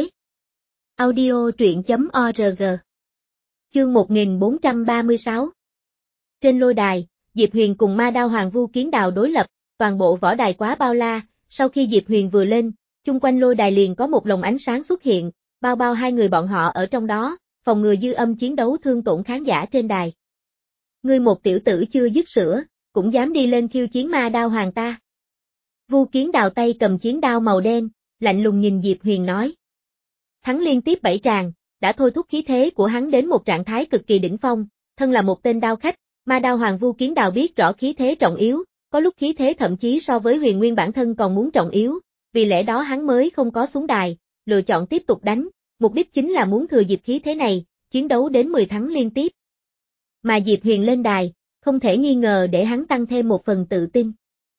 Audio truyện chấm org. Chương một nghìn bốn trăm ba mươi sáu. Trên lôi đài, Diệp Huyền cùng Ma Đao Hoàng Vu Kiến Đào đối lập, toàn bộ võ đài quá bao la, sau khi Diệp Huyền vừa lên, chung quanh lôi đài liền có một lồng ánh sáng xuất hiện, bao bao hai người bọn họ ở trong đó, phòng ngừa dư âm chiến đấu thương tổn khán giả trên đài. Ngươi một tiểu tử chưa dứt sữa, cũng dám đi lên khiêu chiến Ma Đao Hoàng ta. Vu Kiến Đào tay cầm chiến đao màu đen, lạnh lùng nhìn Diệp Huyền nói. Thắng liên tiếp bảy tràng, đã thôi thúc khí thế của hắn đến một trạng thái cực kỳ đỉnh phong, thân là một tên đao khách, Ma Đao Hoàng Vu Kiến Đào biết rõ khí thế trọng yếu, có lúc khí thế thậm chí so với Huyền Nguyên bản thân còn muốn trọng yếu, vì lẽ đó hắn mới không có xuống đài, lựa chọn tiếp tục đánh, mục đích chính là muốn thừa dịp khí thế này, chiến đấu đến mười thắng liên tiếp. Mà Diệp Huyền lên đài, không thể nghi ngờ để hắn tăng thêm một phần tự tin.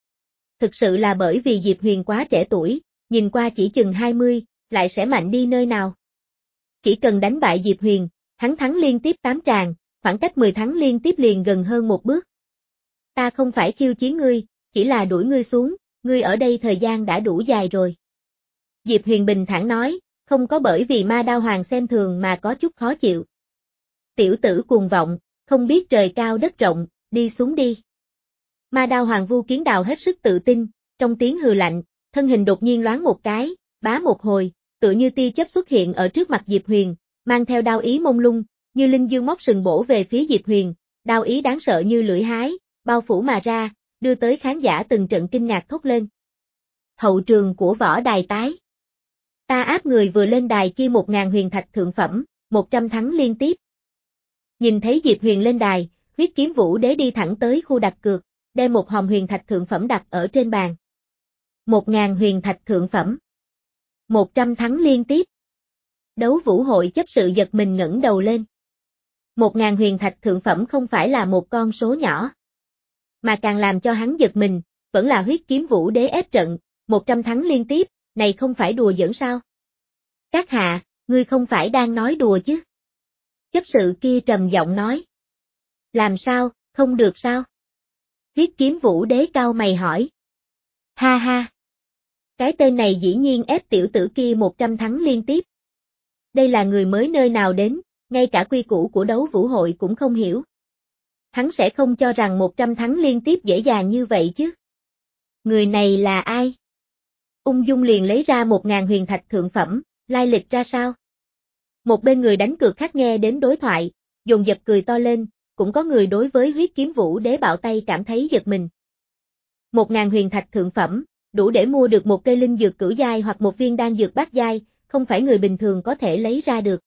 Thực sự là bởi vì Diệp Huyền quá trẻ tuổi, nhìn qua chỉ chừng hai mươi, lại sẽ mạnh đi nơi nào. Chỉ cần đánh bại Diệp Huyền, hắn thắng liên tiếp tám tràng, khoảng cách mười thắng liên tiếp liền gần hơn một bước. Ta không phải khiêu chiến ngươi, chỉ là đuổi ngươi xuống, ngươi ở đây thời gian đã đủ dài rồi. Diệp Huyền bình thản nói, không có bởi vì Ma Đao Hoàng xem thường mà có chút khó chịu. Tiểu tử cuồng vọng, không biết trời cao đất rộng, đi xuống đi. Ma Đao Hoàng Vu Kiến Đào hết sức tự tin, trong tiếng hừ lạnh, thân hình đột nhiên loáng một cái, bá một hồi, tựa như tia chớp xuất hiện ở trước mặt Diệp Huyền, mang theo đao ý mông lung, như linh dương móc sừng bổ về phía Diệp Huyền, đao ý đáng sợ như lưỡi hái, bao phủ mà ra, đưa tới khán giả từng trận kinh ngạc thốt lên. Hậu trường của võ đài tái. Ta áp người vừa lên đài kia một ngàn huyền thạch thượng phẩm, một trăm thắng liên tiếp. Nhìn thấy Diệp Huyền lên đài, Huyết Kiếm Vũ Đế đi thẳng tới khu đặt cược, đem một hòm huyền thạch thượng phẩm đặt ở trên bàn. Một ngàn huyền thạch thượng phẩm. Một trăm thắng liên tiếp. Đấu vũ hội chấp sự giật mình ngẩng đầu lên. Một ngàn huyền thạch thượng phẩm không phải là một con số nhỏ. Mà càng làm cho hắn giật mình, vẫn là Huyết Kiếm Vũ Đế ép trận, một trăm thắng liên tiếp, này không phải đùa giỡn sao? Các hạ, ngươi không phải đang nói đùa chứ? Chấp sự kia trầm giọng nói. Làm sao, không được sao? Huyết Kiếm Vũ Đế cao mày hỏi. Ha ha. Cái tên này dĩ nhiên ép tiểu tử kia một trăm thắng liên tiếp. Đây là người mới nơi nào đến, ngay cả quy củ của đấu vũ hội cũng không hiểu. Hắn sẽ không cho rằng một trăm thắng liên tiếp dễ dàng như vậy chứ. Người này là ai? Ung dung liền lấy ra một ngàn huyền thạch thượng phẩm, lai lịch ra sao? Một bên người đánh cược khác nghe đến đối thoại, dồn dập cười to lên, cũng có người đối với Huyết Kiếm Vũ Đế bạo tay cảm thấy giật mình. Một ngàn huyền thạch thượng phẩm, đủ để mua được một cây linh dược cửu giai hoặc một viên đan dược bát giai, không phải người bình thường có thể lấy ra được.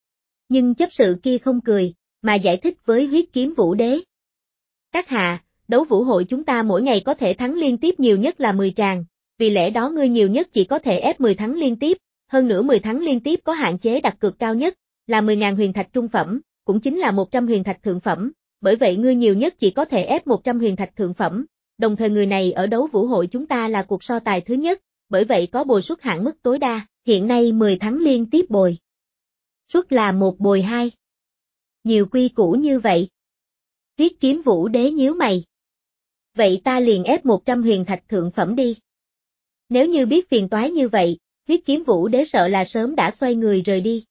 Nhưng chấp sự kia không cười, mà giải thích với Huyết Kiếm Vũ Đế. Các hạ, đấu vũ hội chúng ta mỗi ngày có thể thắng liên tiếp nhiều nhất là mười tràng, vì lẽ đó ngươi nhiều nhất chỉ có thể ép mười thắng liên tiếp, hơn nữa mười thắng liên tiếp có hạn chế đặt cược cao nhất, là mười ngàn huyền thạch trung phẩm, cũng chính là một trăm huyền thạch thượng phẩm, bởi vậy ngươi nhiều nhất chỉ có thể ép một trăm huyền thạch thượng phẩm, đồng thời người này ở đấu vũ hội chúng ta là cuộc so tài thứ nhất, bởi vậy có bồi suất hạn mức tối đa, hiện nay mười thắng liên tiếp bồi. Suất là một bồi hai. Nhiều quy củ như vậy. Huyết Kiếm Vũ Đế nhíu mày. Vậy ta liền ép một trăm huyền thạch thượng phẩm đi. Nếu như biết phiền toái như vậy, Huyết Kiếm Vũ Đế sợ là sớm đã xoay người rời đi.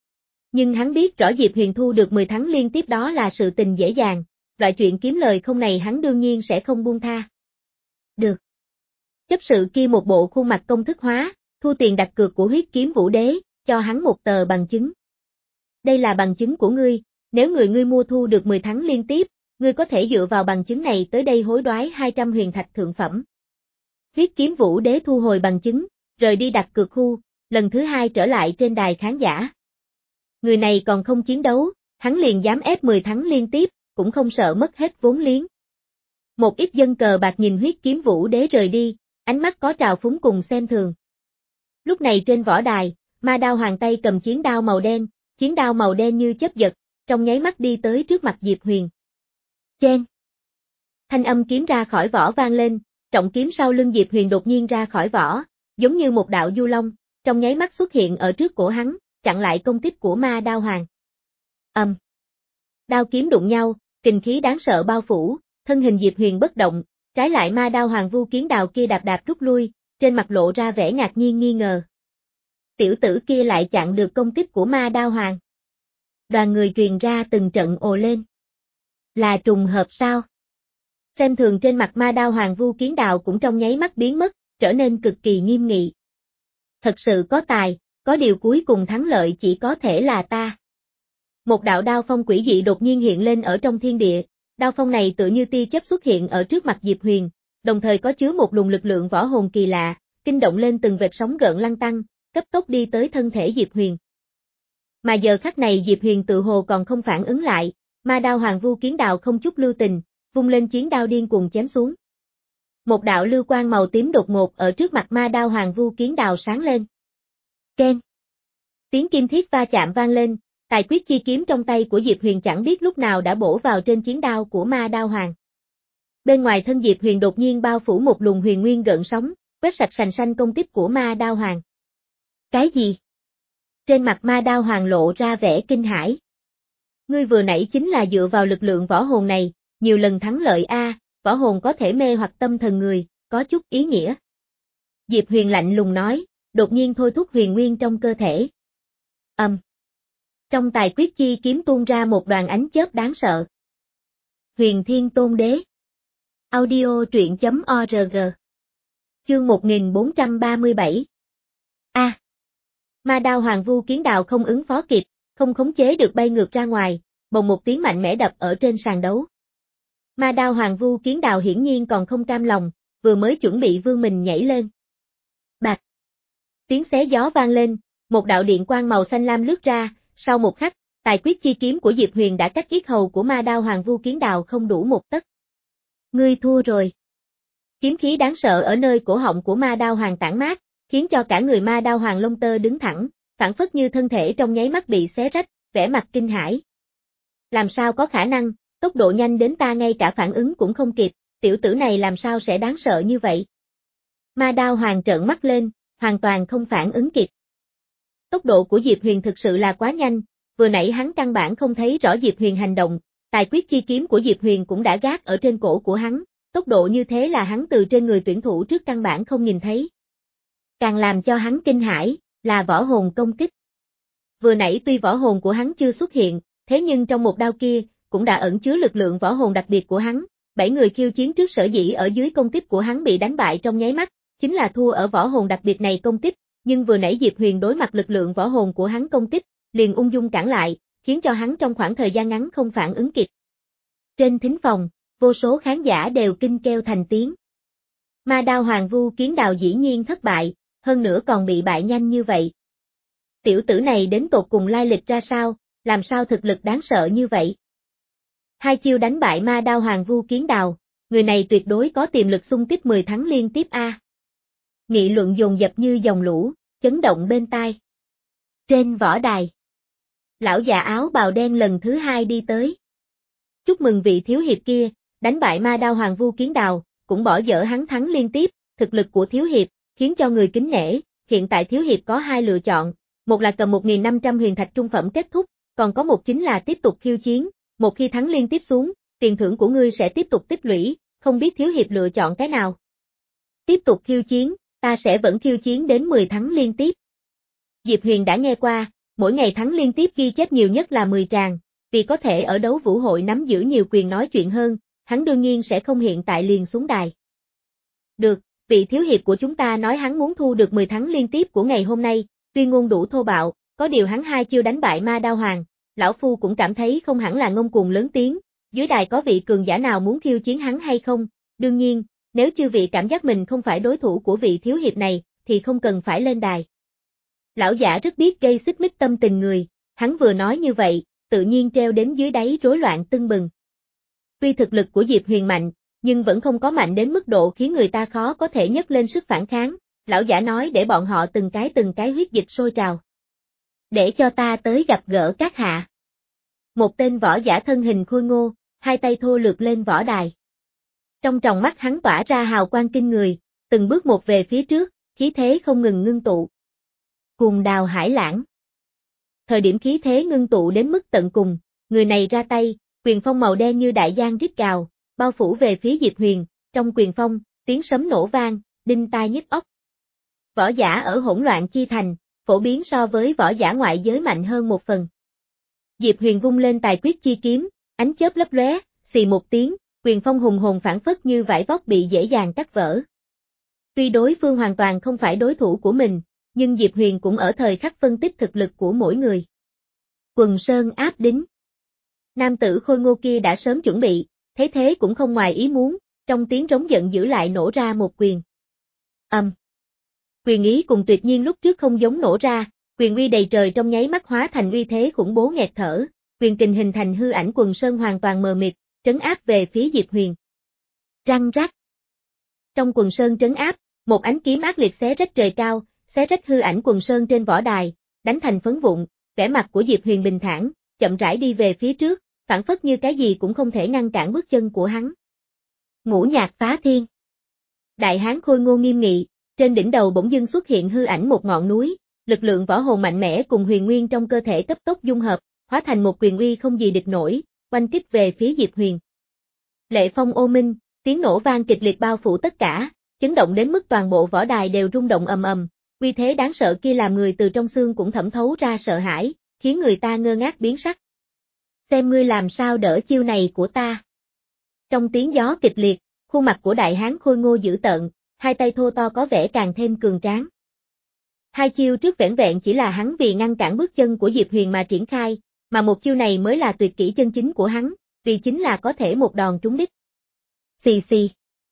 Nhưng hắn biết rõ Diệp Huyền thu được mười thắng liên tiếp đó là sự tình dễ dàng, loại chuyện kiếm lời không này hắn đương nhiên sẽ không buông tha. Được. Chấp sự kia một bộ khuôn mặt công thức hóa, thu tiền đặt cược của huyết kiếm vũ đế, cho hắn một tờ bằng chứng. Đây là bằng chứng của ngươi, nếu người ngươi mua thu được mười thắng liên tiếp, ngươi có thể dựa vào bằng chứng này tới đây hối đoái hai trăm huyền thạch thượng phẩm. Huyết kiếm vũ đế thu hồi bằng chứng, rời đi đặt cược khu, lần thứ hai trở lại trên đài khán giả. Người này còn không chiến đấu, hắn liền dám ép mười thắng liên tiếp, cũng không sợ mất hết vốn liếng. Một ít dân cờ bạc nhìn huyết kiếm vũ đế rời đi, ánh mắt có trào phúng cùng xem thường. Lúc này trên võ đài, ma đao hoàng tay cầm chiến đao màu đen, chiến đao màu đen như chớp giật, trong nháy mắt đi tới trước mặt Diệp Huyền. Chen! Thanh âm kiếm ra khỏi vỏ vang lên, trọng kiếm sau lưng Diệp Huyền đột nhiên ra khỏi vỏ, giống như một đạo du long, trong nháy mắt xuất hiện ở trước cổ hắn, chặn lại công kích của ma đao hoàng. Âm! Um. Đao kiếm đụng nhau, kình khí đáng sợ bao phủ, thân hình Diệp Huyền bất động, trái lại ma đao hoàng Vu Kiến Đào kia đạp đạp rút lui, trên mặt lộ ra vẻ ngạc nhiên nghi ngờ. Tiểu tử kia lại chặn được công kích của ma đao hoàng. Đoàn người truyền ra từng trận ồ lên. Là trùng hợp sao? Xem thường trên mặt ma đao hoàng Vu Kiến Đào cũng trong nháy mắt biến mất, trở nên cực kỳ nghiêm nghị. Thật sự có tài, có điều cuối cùng thắng lợi chỉ có thể là ta. Một đạo đao phong quỷ dị đột nhiên hiện lên ở trong thiên địa, đao phong này tựa như tia chớp xuất hiện ở trước mặt Diệp Huyền, đồng thời có chứa một luồng lực lượng võ hồn kỳ lạ, kinh động lên từng vệt sóng gợn lăn tăng, cấp tốc đi tới thân thể Diệp Huyền. Mà giờ khắc này Diệp Huyền tự hồ còn không phản ứng lại, ma đao hoàng Vu Kiến Đào không chút lưu tình, vung lên chiến đao điên cuồng chém xuống. Một đạo lưu quang màu tím đột ngột ở trước mặt ma đao hoàng Vu Kiến Đào sáng lên. Ken! Tiếng kim thiết va chạm vang lên, tài quyết chi kiếm trong tay của Diệp Huyền chẳng biết lúc nào đã bổ vào trên chiến đao của ma đao hoàng. Bên ngoài thân Diệp Huyền đột nhiên bao phủ một luồng huyền nguyên gợn sóng, quét sạch sành sanh công kích của ma đao hoàng. Cái gì? Trên mặt ma đao hoàng lộ ra vẻ kinh hãi. Ngươi vừa nãy chính là dựa vào lực lượng võ hồn này, nhiều lần thắng lợi a, võ hồn có thể mê hoặc tâm thần người, có chút ý nghĩa. Diệp Huyền lạnh lùng nói, đột nhiên thôi thúc huyền nguyên trong cơ thể. Âm. Um. Trong tài quyết chi kiếm tuôn ra một đoàn ánh chớp đáng sợ. Huyền Thiên Tôn Đế. Audio truyện chấm org. Chương một nghìn bốn trăm ba mươi bảy. A. À. Ma đao hoàng Vu Kiến Đào không ứng phó kịp, không khống chế được bay ngược ra ngoài, bồng một tiếng mạnh mẽ đập ở trên sàn đấu. Ma đao hoàng Vu Kiến Đào hiển nhiên còn không cam lòng, vừa mới chuẩn bị vươn mình nhảy lên. Bạc. Tiếng xé gió vang lên, một đạo điện quang màu xanh lam lướt ra, sau một khắc, tài quyết chi kiếm của Diệp Huyền đã cách yết hầu của ma đao hoàng Vu Kiến Đào không đủ một tấc. Ngươi thua rồi. Kiếm khí đáng sợ ở nơi cổ họng của ma đao hoàng tản mát, khiến cho cả người ma đao hoàng lông tơ đứng thẳng, phản phất như thân thể trong nháy mắt bị xé rách, vẻ mặt kinh hãi. Làm sao có khả năng, tốc độ nhanh đến ta ngay cả phản ứng cũng không kịp, tiểu tử này làm sao sẽ đáng sợ như vậy? Ma đao hoàng trợn mắt lên, hoàn toàn không phản ứng kịp. Tốc độ của Diệp Huyền thực sự là quá nhanh, vừa nãy hắn căn bản không thấy rõ Diệp Huyền hành động, tài quyết chi kiếm của Diệp Huyền cũng đã gác ở trên cổ của hắn, tốc độ như thế là hắn từ trên người tuyển thủ trước căn bản không nhìn thấy. Càng làm cho hắn kinh hãi, là võ hồn công kích. Vừa nãy tuy võ hồn của hắn chưa xuất hiện, thế nhưng trong một đao kia, cũng đã ẩn chứa lực lượng võ hồn đặc biệt của hắn, bảy người khiêu chiến trước sở dĩ ở dưới công kích của hắn bị đánh bại trong nháy mắt, chính là thua ở võ hồn đặc biệt này công kích, nhưng vừa nãy Diệp Huyền đối mặt lực lượng võ hồn của hắn công kích, liền ung dung cản lại, khiến cho hắn trong khoảng thời gian ngắn không phản ứng kịp. Trên thính phòng, vô số khán giả đều kinh kêu thành tiếng. Ma đao hoàng Vu Kiến Đào dĩ nhiên thất bại, hơn nữa còn bị bại nhanh như vậy. Tiểu tử này đến tột cùng lai lịch ra sao, làm sao thực lực đáng sợ như vậy? Hai chiêu đánh bại ma đao hoàng Vu Kiến Đào, người này tuyệt đối có tiềm lực xung kích mười thắng liên tiếp a. Nghị luận dồn dập như dòng lũ, chấn động bên tai. Trên võ đài, lão già áo bào đen lần thứ hai đi tới. Chúc mừng vị thiếu hiệp kia, đánh bại ma đao hoàng Vu Kiến Đào, cũng bỏ dở hắn thắng liên tiếp, thực lực của thiếu hiệp, khiến cho người kính nể, hiện tại thiếu hiệp có hai lựa chọn, một là cầm một nghìn năm trăm huyền thạch trung phẩm kết thúc, còn có một chính là tiếp tục khiêu chiến, một khi thắng liên tiếp xuống, tiền thưởng của ngươi sẽ tiếp tục tích lũy, không biết thiếu hiệp lựa chọn cái nào. Tiếp tục khiêu chiến, ta sẽ vẫn khiêu chiến đến mười thắng liên tiếp. Diệp Huyền đã nghe qua, mỗi ngày thắng liên tiếp ghi chép nhiều nhất là mười tràng, vì có thể ở đấu vũ hội nắm giữ nhiều quyền nói chuyện hơn, hắn đương nhiên sẽ không hiện tại liền xuống đài. Được, Vị thiếu hiệp của chúng ta nói hắn muốn thu được mười thắng liên tiếp của ngày hôm nay, tuyên ngôn đủ thô bạo, có điều hắn hai chiêu đánh bại Ma Đao Hoàng, lão phu cũng cảm thấy không hẳn là ngông cuồng lớn tiếng, dưới đài có vị cường giả nào muốn khiêu chiến hắn hay không, đương nhiên, nếu chư vị cảm giác mình không phải đối thủ của vị thiếu hiệp này, thì không cần phải lên đài. Lão giả rất biết gây xích mích tâm tình người, hắn vừa nói như vậy, tự nhiên treo đến dưới đáy rối loạn tưng bừng. Tuy thực lực của Diệp Huyền mạnh, nhưng vẫn không có mạnh đến mức độ khiến người ta khó có thể nhấc lên sức phản kháng, lão giả nói để bọn họ từng cái từng cái huyết dịch sôi trào. Để cho ta tới gặp gỡ các hạ. Một tên võ giả thân hình khôi ngô, hai tay thô lược lên võ đài. Trong tròng mắt hắn tỏa ra hào quang kinh người, từng bước một về phía trước, khí thế không ngừng ngưng tụ. Cùng đào hải lãng. Thời điểm khí thế ngưng tụ đến mức tận cùng, người này ra tay, quyền phong màu đen như đại giang rít gào, bao phủ về phía Diệp Huyền, trong quyền phong, tiếng sấm nổ vang, đinh tai nhức óc. Võ giả ở hỗn loạn chi thành, phổ biến so với võ giả ngoại giới mạnh hơn một phần. Diệp Huyền vung lên tài quyết chi kiếm, ánh chớp lấp lóe, xì một tiếng, quyền phong hùng hồn phản phất như vải vóc bị dễ dàng cắt vỡ. Tuy đối phương hoàn toàn không phải đối thủ của mình, nhưng Diệp Huyền cũng ở thời khắc phân tích thực lực của mỗi người. Quần sơn áp đính. Nam tử khôi ngô kia đã sớm chuẩn bị, thấy thế cũng không ngoài ý muốn, trong tiếng rống giận dữ lại nổ ra một quyền. Ầm. Um. Quyền ý cùng tuyệt nhiên lúc trước không giống nổ ra, quyền uy đầy trời trong nháy mắt hóa thành uy thế khủng bố nghẹt thở, quyền kình hình thành hư ảnh quần sơn hoàn toàn mờ mịt, trấn áp về phía Diệp Huyền. Răng rắc. Trong quần sơn trấn áp, một ánh kiếm ác liệt xé rách trời cao, xé rách hư ảnh quần sơn trên võ đài, đánh thành phấn vụn, vẻ mặt của Diệp Huyền bình thản, chậm rãi đi về phía trước, phản phất như cái gì cũng không thể ngăn cản bước chân của hắn. Ngũ nhạc phá thiên. Đại hán khôi ngô nghiêm nghị, trên đỉnh đầu bỗng dưng xuất hiện hư ảnh một ngọn núi, lực lượng võ hồn mạnh mẽ cùng huyền nguyên trong cơ thể cấp tốc dung hợp, hóa thành một quyền uy không gì địch nổi, oanh kích về phía Diệp Huyền. Lệ phong ô minh, tiếng nổ vang kịch liệt bao phủ tất cả, chấn động đến mức toàn bộ võ đài đều rung động ầm ầm, uy thế đáng sợ kia làm người từ trong xương cũng thẩm thấu ra sợ hãi, khiến người ta ngơ ngác biến sắc. Xem ngươi làm sao đỡ chiêu này của ta. Trong tiếng gió kịch liệt, khuôn mặt của đại hán khôi ngô dữ tợn, hai tay thô to có vẻ càng thêm cường tráng. Hai chiêu trước vẻn vẹn chỉ là hắn vì ngăn cản bước chân của Diệp Huyền mà triển khai, mà một chiêu này mới là tuyệt kỹ chân chính của hắn, vì chính là có thể một đòn trúng đích. Xì xì.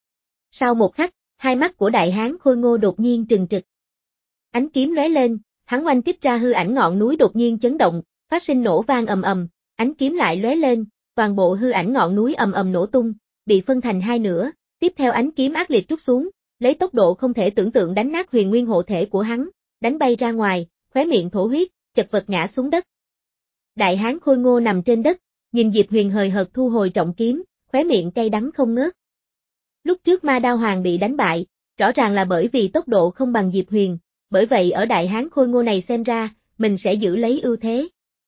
Sau một khắc, hai mắt của đại hán khôi ngô đột nhiên trừng trực. Ánh kiếm lóe lên, hắn oanh kích ra hư ảnh ngọn núi đột nhiên chấn động, phát sinh nổ vang ầm ầm, ánh kiếm lại lóe lên, toàn bộ hư ảnh ngọn núi ầm ầm nổ tung, bị phân thành hai nửa, tiếp theo ánh kiếm ác liệt trút xuống, lấy tốc độ không thể tưởng tượng đánh nát huyền nguyên hộ thể của hắn, đánh bay ra ngoài, khóe miệng thổ huyết, chật vật ngã xuống đất. Đại hán khôi ngô nằm trên đất, nhìn Diệp Huyền hời hợt thu hồi trọng kiếm, khóe miệng cay đắng không ngớt. Lúc trước Ma Đao Hoàng bị đánh bại, rõ ràng là bởi vì tốc độ không bằng Diệp Huyền, bởi vậy ở đại hán khôi ngô này xem ra, mình sẽ giữ lấy ưu thế.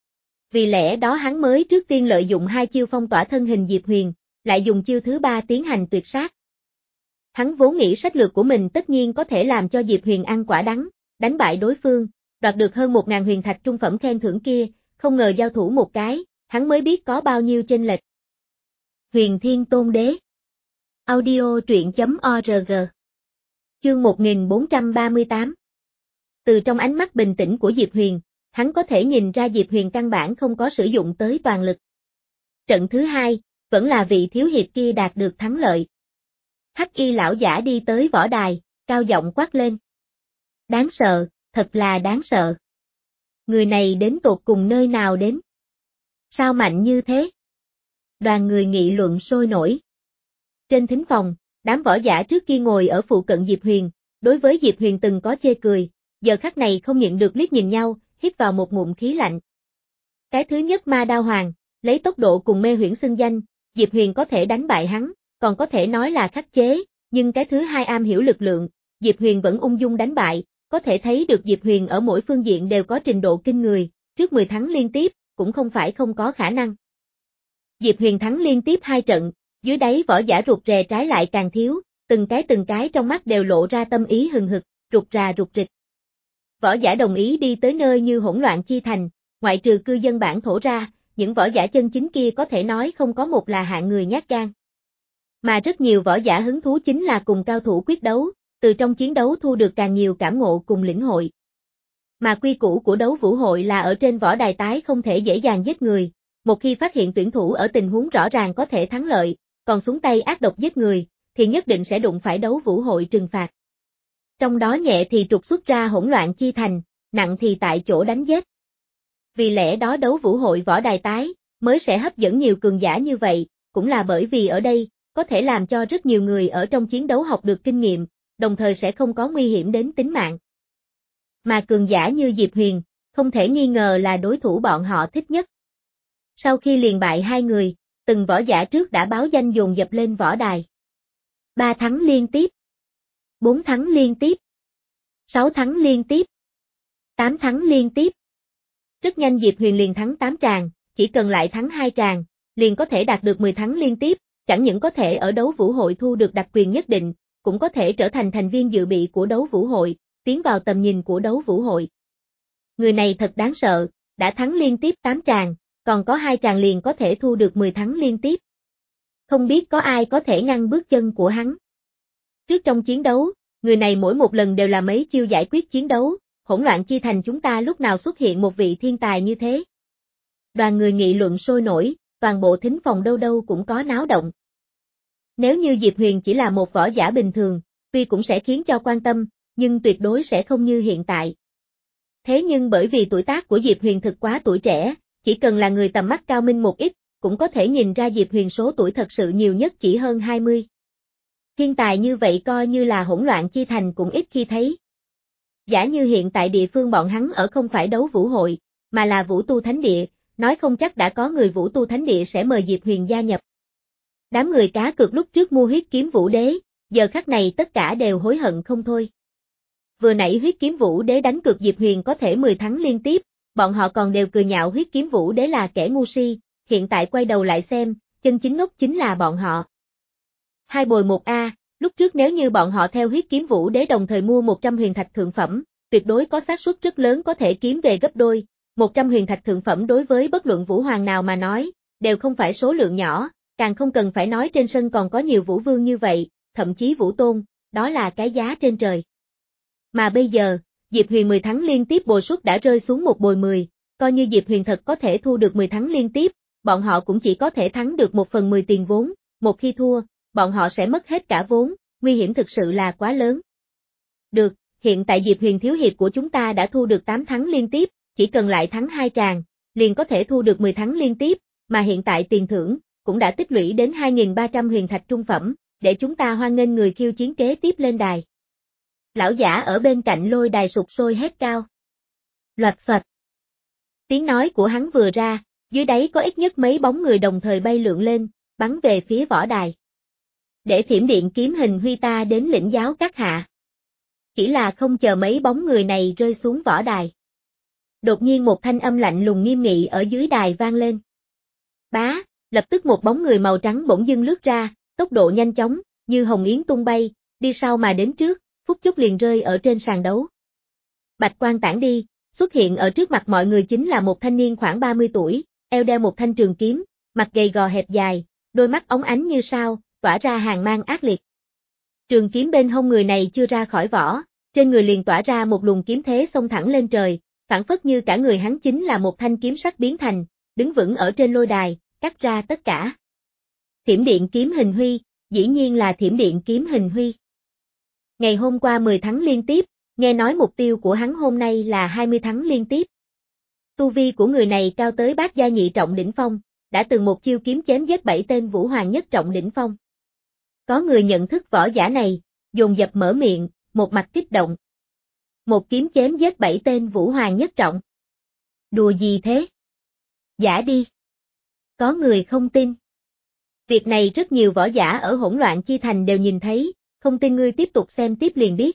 Vì lẽ đó hắn mới trước tiên lợi dụng hai chiêu phong tỏa thân hình Diệp Huyền, lại dùng chiêu thứ ba tiến hành tuyệt sát. Hắn vốn nghĩ sách lược của mình tất nhiên có thể làm cho Diệp Huyền ăn quả đắng, đánh bại đối phương, đoạt được hơn một ngàn huyền thạch trung phẩm khen thưởng kia, không ngờ giao thủ một cái, hắn mới biết có bao nhiêu chênh lệch. Huyền Thiên Tôn Đế. Audio truyện chấm org. Chương một nghìn bốn trăm ba mươi tám. Từ trong ánh mắt bình tĩnh của Diệp Huyền, hắn có thể nhìn ra Diệp Huyền căn bản không có sử dụng tới toàn lực. Trận thứ hai, vẫn là vị thiếu hiệp kia đạt được thắng lợi. Hắc y lão giả đi tới võ đài, cao giọng quát lên. Đáng sợ, thật là đáng sợ. Người này đến tột cùng nơi nào đến? Sao mạnh như thế? Đoàn người nghị luận sôi nổi. Trên thính phòng, đám võ giả trước kia ngồi ở phụ cận Diệp Huyền, đối với Diệp Huyền từng có chê cười, giờ khắc này không nhịn được liếc nhìn nhau, hít vào một ngụm khí lạnh. Cái thứ nhất Ma Đao Hoàng, lấy tốc độ cùng mê huyễn xưng danh, Diệp Huyền có thể đánh bại hắn, còn có thể nói là khắc chế, nhưng cái thứ hai am hiểu lực lượng, Diệp Huyền vẫn ung dung đánh bại, có thể thấy được Diệp Huyền ở mỗi phương diện đều có trình độ kinh người, trước mười thắng liên tiếp, cũng không phải không có khả năng. Diệp Huyền thắng liên tiếp hai trận, dưới đáy võ giả rụt rè trái lại càng thiếu, từng cái từng cái trong mắt đều lộ ra tâm ý hừng hực, rụt rà rụt rịch. Võ giả đồng ý đi tới nơi như hỗn loạn chi thành, ngoại trừ cư dân bản thổ ra, những võ giả chân chính kia có thể nói không có một là hạng người nhát gan. Mà rất nhiều võ giả hứng thú chính là cùng cao thủ quyết đấu, từ trong chiến đấu thu được càng nhiều cảm ngộ cùng lĩnh hội. Mà quy củ của đấu vũ hội là ở trên võ đài tái không thể dễ dàng giết người, một khi phát hiện tuyển thủ ở tình huống rõ ràng có thể thắng lợi, còn xuống tay ác độc giết người, thì nhất định sẽ đụng phải đấu vũ hội trừng phạt. Trong đó nhẹ thì trục xuất ra hỗn loạn chi thành, nặng thì tại chỗ đánh giết. Vì lẽ đó đấu vũ hội võ đài tái mới sẽ hấp dẫn nhiều cường giả như vậy, cũng là bởi vì ở đây có thể làm cho rất nhiều người ở trong chiến đấu học được kinh nghiệm, đồng thời sẽ không có nguy hiểm đến tính mạng. Mà cường giả như Diệp Huyền, không thể nghi ngờ là đối thủ bọn họ thích nhất. Sau khi liền bại hai người, từng võ giả trước đã báo danh dồn dập lên võ đài. Ba thắng liên tiếp, bốn thắng liên tiếp, sáu thắng liên tiếp, tám thắng liên tiếp. Rất nhanh Diệp Huyền liền thắng tám tràng, chỉ cần lại thắng hai tràng, liền có thể đạt được mười thắng liên tiếp, chẳng những có thể ở đấu vũ hội thu được đặc quyền nhất định, cũng có thể trở thành thành viên dự bị của đấu vũ hội, tiến vào tầm nhìn của đấu vũ hội. Người này thật đáng sợ, đã thắng liên tiếp tám tràng, còn có hai tràng liền có thể thu được mười thắng liên tiếp. Không biết có ai có thể ngăn bước chân của hắn. Trước trong chiến đấu, người này mỗi một lần đều là mấy chiêu giải quyết chiến đấu, hỗn loạn chi thành chúng ta lúc nào xuất hiện một vị thiên tài như thế. Đoàn người nghị luận sôi nổi, toàn bộ thính phòng đâu đâu cũng có náo động. Nếu như Diệp Huyền chỉ là một võ giả bình thường, tuy cũng sẽ khiến cho quan tâm, nhưng tuyệt đối sẽ không như hiện tại. Thế nhưng bởi vì tuổi tác của Diệp Huyền thực quá tuổi trẻ, chỉ cần là người tầm mắt cao minh một ít, cũng có thể nhìn ra Diệp Huyền số tuổi thật sự nhiều nhất chỉ hơn hai mươi. Thiên tài như vậy coi như là hỗn loạn chi thành cũng ít khi thấy. Giả như hiện tại địa phương bọn hắn ở không phải đấu vũ hội, mà là vũ tu thánh địa, nói không chắc đã có người vũ tu thánh địa sẽ mời Diệp Huyền gia nhập. Đám người cá cược lúc trước mua huyết kiếm vũ đế, giờ khắc này tất cả đều hối hận không thôi. Vừa nãy huyết kiếm vũ đế đánh cược Diệp Huyền có thể mười thắng liên tiếp, bọn họ còn đều cười nhạo huyết kiếm vũ đế là kẻ ngu si, hiện tại quay đầu lại xem, chân chính ngốc chính là bọn họ. Hai bồi một A, lúc trước nếu như bọn họ theo huyết kiếm vũ đế đồng thời mua một trăm huyền thạch thượng phẩm, tuyệt đối có xác suất rất lớn có thể kiếm về gấp đôi, một trăm huyền thạch thượng phẩm đối với bất luận vũ hoàng nào mà nói, đều không phải số lượng nhỏ, càng không cần phải nói trên sân còn có nhiều vũ vương như vậy, thậm chí vũ tôn, đó là cái giá trên trời. Mà bây giờ, Diệp Huyền mười thắng liên tiếp bồi suất đã rơi xuống một bồi mười, coi như Diệp Huyền thật có thể thu được mười thắng liên tiếp, bọn họ cũng chỉ có thể thắng được một phần mười tiền vốn, một khi thua, bọn họ sẽ mất hết cả vốn, nguy hiểm thực sự là quá lớn. Được, hiện tại Diệp Huyền thiếu hiệp của chúng ta đã thu được tám thắng liên tiếp, chỉ cần lại thắng hai tràng, liền có thể thu được mười thắng liên tiếp, mà hiện tại tiền thưởng cũng đã tích lũy đến hai nghìn ba trăm huyền thạch trung phẩm, để chúng ta hoan nghênh người khiêu chiến kế tiếp lên đài. Lão giả ở bên cạnh lôi đài sụt sôi hét cao. Loạt xoạch. Tiếng nói của hắn vừa ra, dưới đáy có ít nhất mấy bóng người đồng thời bay lượn lên, bắn về phía võ đài. Để thiểm điện kiếm hình huy ta đến lĩnh giáo các hạ. Chỉ là không chờ mấy bóng người này rơi xuống võ đài. Đột nhiên một thanh âm lạnh lùng nghiêm nghị ở dưới đài vang lên. Bá, lập tức một bóng người màu trắng bỗng dưng lướt ra, tốc độ nhanh chóng, như hồng yến tung bay, đi sau mà đến trước, phút chốc liền rơi ở trên sàn đấu. Bạch quang tản đi, xuất hiện ở trước mặt mọi người chính là một thanh niên khoảng ba mươi tuổi, eo đeo một thanh trường kiếm, mặt gầy gò hẹp dài, đôi mắt óng ánh như sao, tỏa ra hàn mang ác liệt. Trường kiếm bên hông người này chưa ra khỏi vỏ, trên người liền tỏa ra một luồng kiếm thế xông thẳng lên trời, phản phất như cả người hắn chính là một thanh kiếm sắc biến thành, đứng vững ở trên lôi đài, cắt ra tất cả. Thiểm điện kiếm hình huy, dĩ nhiên là thiểm điện kiếm hình huy. Ngày hôm qua mười thắng liên tiếp, nghe nói mục tiêu của hắn hôm nay là hai mươi thắng liên tiếp. Tu vi của người này cao tới bát gia nhị trọng đỉnh phong, đã từng một chiêu kiếm chém giết bảy tên vũ hoàng nhất trọng đỉnh phong. Có người nhận thức võ giả này, dồn dập mở miệng, một mặt kích động. Một kiếm chém giết bảy tên vũ hoàng nhất trọng. Đùa gì thế? Giả đi. Có người không tin. Việc này rất nhiều võ giả ở hỗn loạn chi thành đều nhìn thấy, không tin ngươi tiếp tục xem tiếp liền biết.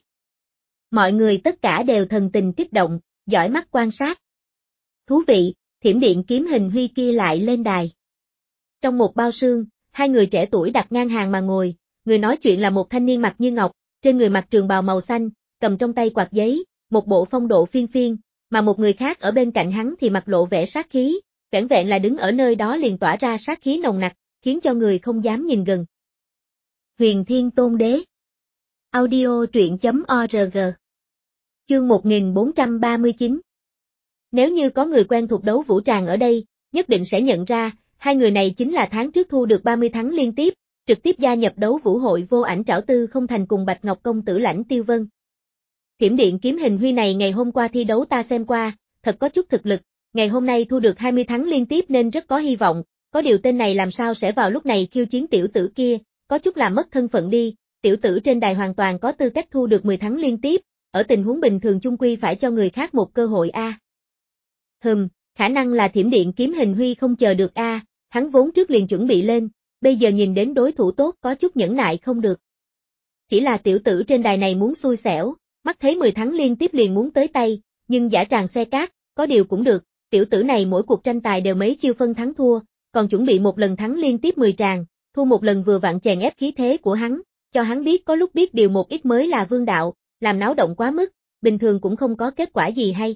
Mọi người tất cả đều thần tình kích động, dõi mắt quan sát. Thú vị, thiểm điện kiếm hình huy kia lại lên đài. Trong một bao sương, hai người trẻ tuổi đặt ngang hàng mà ngồi, người nói chuyện là một thanh niên mặt như ngọc, trên người mặc trường bào màu xanh, cầm trong tay quạt giấy, một bộ phong độ phiên phiên, mà một người khác ở bên cạnh hắn thì mặt lộ vẻ sát khí, vẻn vẹn là đứng ở nơi đó liền tỏa ra sát khí nồng nặc, khiến cho người không dám nhìn gần. Huyền Thiên Tôn Đế. Audio truyện chấm org. Chương một nghìn bốn trăm ba mươi chín. Nếu như có người quen thuộc đấu vũ tràng ở đây, nhất định sẽ nhận ra, hai người này chính là tháng trước thu được ba mươi thắng liên tiếp, trực tiếp gia nhập đấu vũ hội vô ảnh trảo tư không thành cùng Bạch Ngọc công tử Lãnh Tiêu Vân. Thiểm điện kiếm hình huy này ngày hôm qua thi đấu ta xem qua, thật có chút thực lực, ngày hôm nay thu được hai mươi thắng liên tiếp nên rất có hy vọng, có điều tên này làm sao sẽ vào lúc này khiêu chiến tiểu tử kia, có chút làm mất thân phận đi. Tiểu tử trên đài hoàn toàn có tư cách thu được mười thắng liên tiếp, ở tình huống bình thường chung quy phải cho người khác một cơ hội a. À. Hừm, khả năng là thiểm điện kiếm hình huy không chờ được a, à, hắn vốn trước liền chuẩn bị lên, bây giờ nhìn đến đối thủ tốt có chút nhẫn nại không được. Chỉ là tiểu tử trên đài này muốn xui xẻo, mắt thấy mười thắng liên tiếp liền muốn tới tay, nhưng giả tràng xe cát, có điều cũng được, tiểu tử này mỗi cuộc tranh tài đều mấy chiêu phân thắng thua, còn chuẩn bị một lần thắng liên tiếp mười tràng, thua một lần vừa vặn chèn ép khí thế của hắn. Cho hắn biết có lúc biết điều một ít mới là vương đạo, làm náo động quá mức, bình thường cũng không có kết quả gì hay.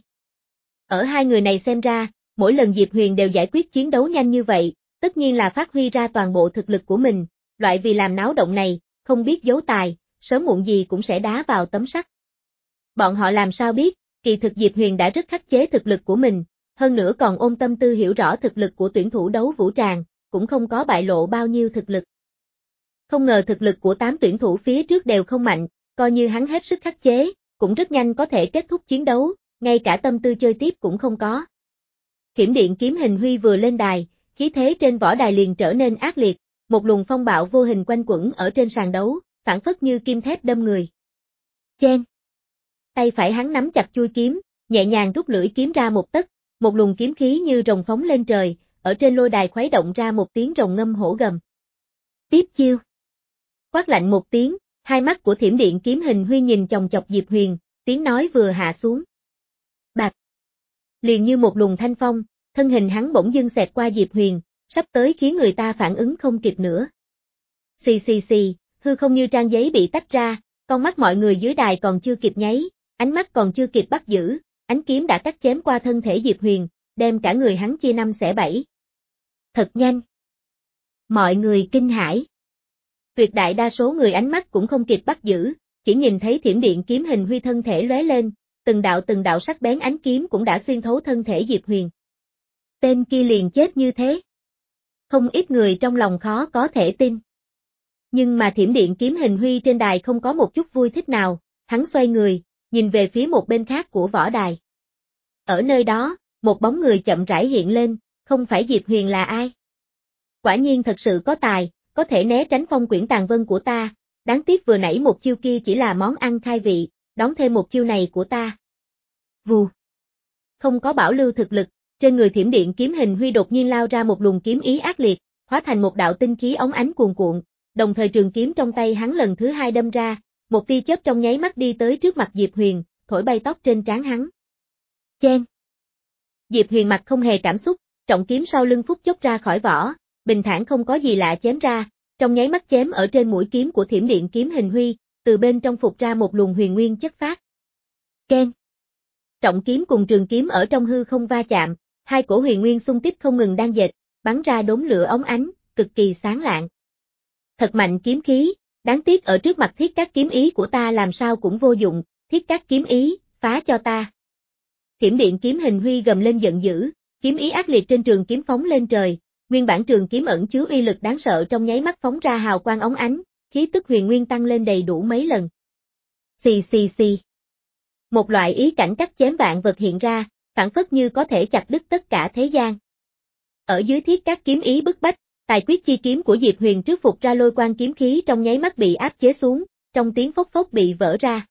Ở hai người này xem ra, mỗi lần Diệp Huyền đều giải quyết chiến đấu nhanh như vậy, tất nhiên là phát huy ra toàn bộ thực lực của mình, loại vì làm náo động này, không biết giấu tài, sớm muộn gì cũng sẽ đá vào tấm sắt. Bọn họ làm sao biết, kỳ thực Diệp Huyền đã rất khắc chế thực lực của mình, hơn nữa còn ôm tâm tư hiểu rõ thực lực của tuyển thủ đấu vũ tràng, cũng không có bại lộ bao nhiêu thực lực. Không ngờ thực lực của tám tuyển thủ phía trước đều không mạnh, coi như hắn hết sức khắc chế, cũng rất nhanh có thể kết thúc chiến đấu, ngay cả tâm tư chơi tiếp cũng không có. Thiểm điện kiếm hình huy vừa lên đài, khí thế trên võ đài liền trở nên ác liệt, một luồng phong bạo vô hình quanh quẩn ở trên sàn đấu, phản phất như kim thép đâm người. Chen! Tay phải hắn nắm chặt chuôi kiếm, nhẹ nhàng rút lưỡi kiếm ra một tấc, một luồng kiếm khí như rồng phóng lên trời, ở trên lôi đài khuấy động ra một tiếng rồng ngâm hổ gầm. Tiếp chiêu! Quát lạnh một tiếng, hai mắt của thiểm điện kiếm hình huy nhìn chòng chọc Diệp Huyền, tiếng nói vừa hạ xuống. Bạch! Liền như một luồng thanh phong, thân hình hắn bỗng dưng xẹt qua Diệp Huyền, sắp tới khiến người ta phản ứng không kịp nữa. Xì xì xì, hư không như trang giấy bị tách ra, con mắt mọi người dưới đài còn chưa kịp nháy, ánh mắt còn chưa kịp bắt giữ, ánh kiếm đã cắt chém qua thân thể Diệp Huyền, đem cả người hắn chia năm xẻ bảy. Thật nhanh! Mọi người kinh hãi. Tuyệt đại đa số người ánh mắt cũng không kịp bắt giữ, chỉ nhìn thấy thiểm điện kiếm hình huy thân thể lóe lên, từng đạo từng đạo sắc bén ánh kiếm cũng đã xuyên thấu thân thể Diệp Huyền. Tên kia liền chết như thế. Không ít người trong lòng khó có thể tin. Nhưng mà thiểm điện kiếm hình huy trên đài không có một chút vui thích nào, hắn xoay người, nhìn về phía một bên khác của võ đài. Ở nơi đó, một bóng người chậm rãi hiện lên, không phải Diệp Huyền là ai? Quả nhiên thật sự có tài. Có thể né tránh phong quyển tàn vân của ta, đáng tiếc vừa nãy một chiêu kia chỉ là món ăn khai vị, đón thêm một chiêu này của ta. Vù. Không có bảo lưu thực lực, trên người thiểm điện kiếm hình huy đột nhiên lao ra một luồng kiếm ý ác liệt, hóa thành một đạo tinh khí óng ánh cuồn cuộn, đồng thời trường kiếm trong tay hắn lần thứ hai đâm ra, một tia chớp trong nháy mắt đi tới trước mặt Diệp Huyền, thổi bay tóc trên trán hắn. Chen. Diệp Huyền mặt không hề cảm xúc, trọng kiếm sau lưng phút chốc ra khỏi vỏ. Bình thản không có gì lạ chém ra, trong nháy mắt chém ở trên mũi kiếm của thiểm điện kiếm hình huy, từ bên trong phục ra một luồng huyền nguyên chất phát. Ken. Trọng kiếm cùng trường kiếm ở trong hư không va chạm, hai cổ huyền nguyên xung tiếp không ngừng đang dệt, bắn ra đốm lửa óng ánh, cực kỳ sáng lạng. Thật mạnh kiếm khí, đáng tiếc ở trước mặt thiết các kiếm ý của ta làm sao cũng vô dụng, thiết các kiếm ý, phá cho ta. Thiểm điện kiếm hình huy gầm lên giận dữ, kiếm ý ác liệt trên trường kiếm phóng lên trời. Nguyên bản trường kiếm ẩn chứa uy lực đáng sợ trong nháy mắt phóng ra hào quang óng ánh, khí tức huyền nguyên tăng lên đầy đủ mấy lần. Xì xì xì. Một loại ý cảnh cắt chém vạn vật hiện ra, phản phất như có thể chặt đứt tất cả thế gian. Ở dưới thiết các kiếm ý bức bách, tài quyết chi kiếm của Diệp Huyền trước phục ra lôi quang kiếm khí trong nháy mắt bị áp chế xuống, trong tiếng phốc phốc bị vỡ ra.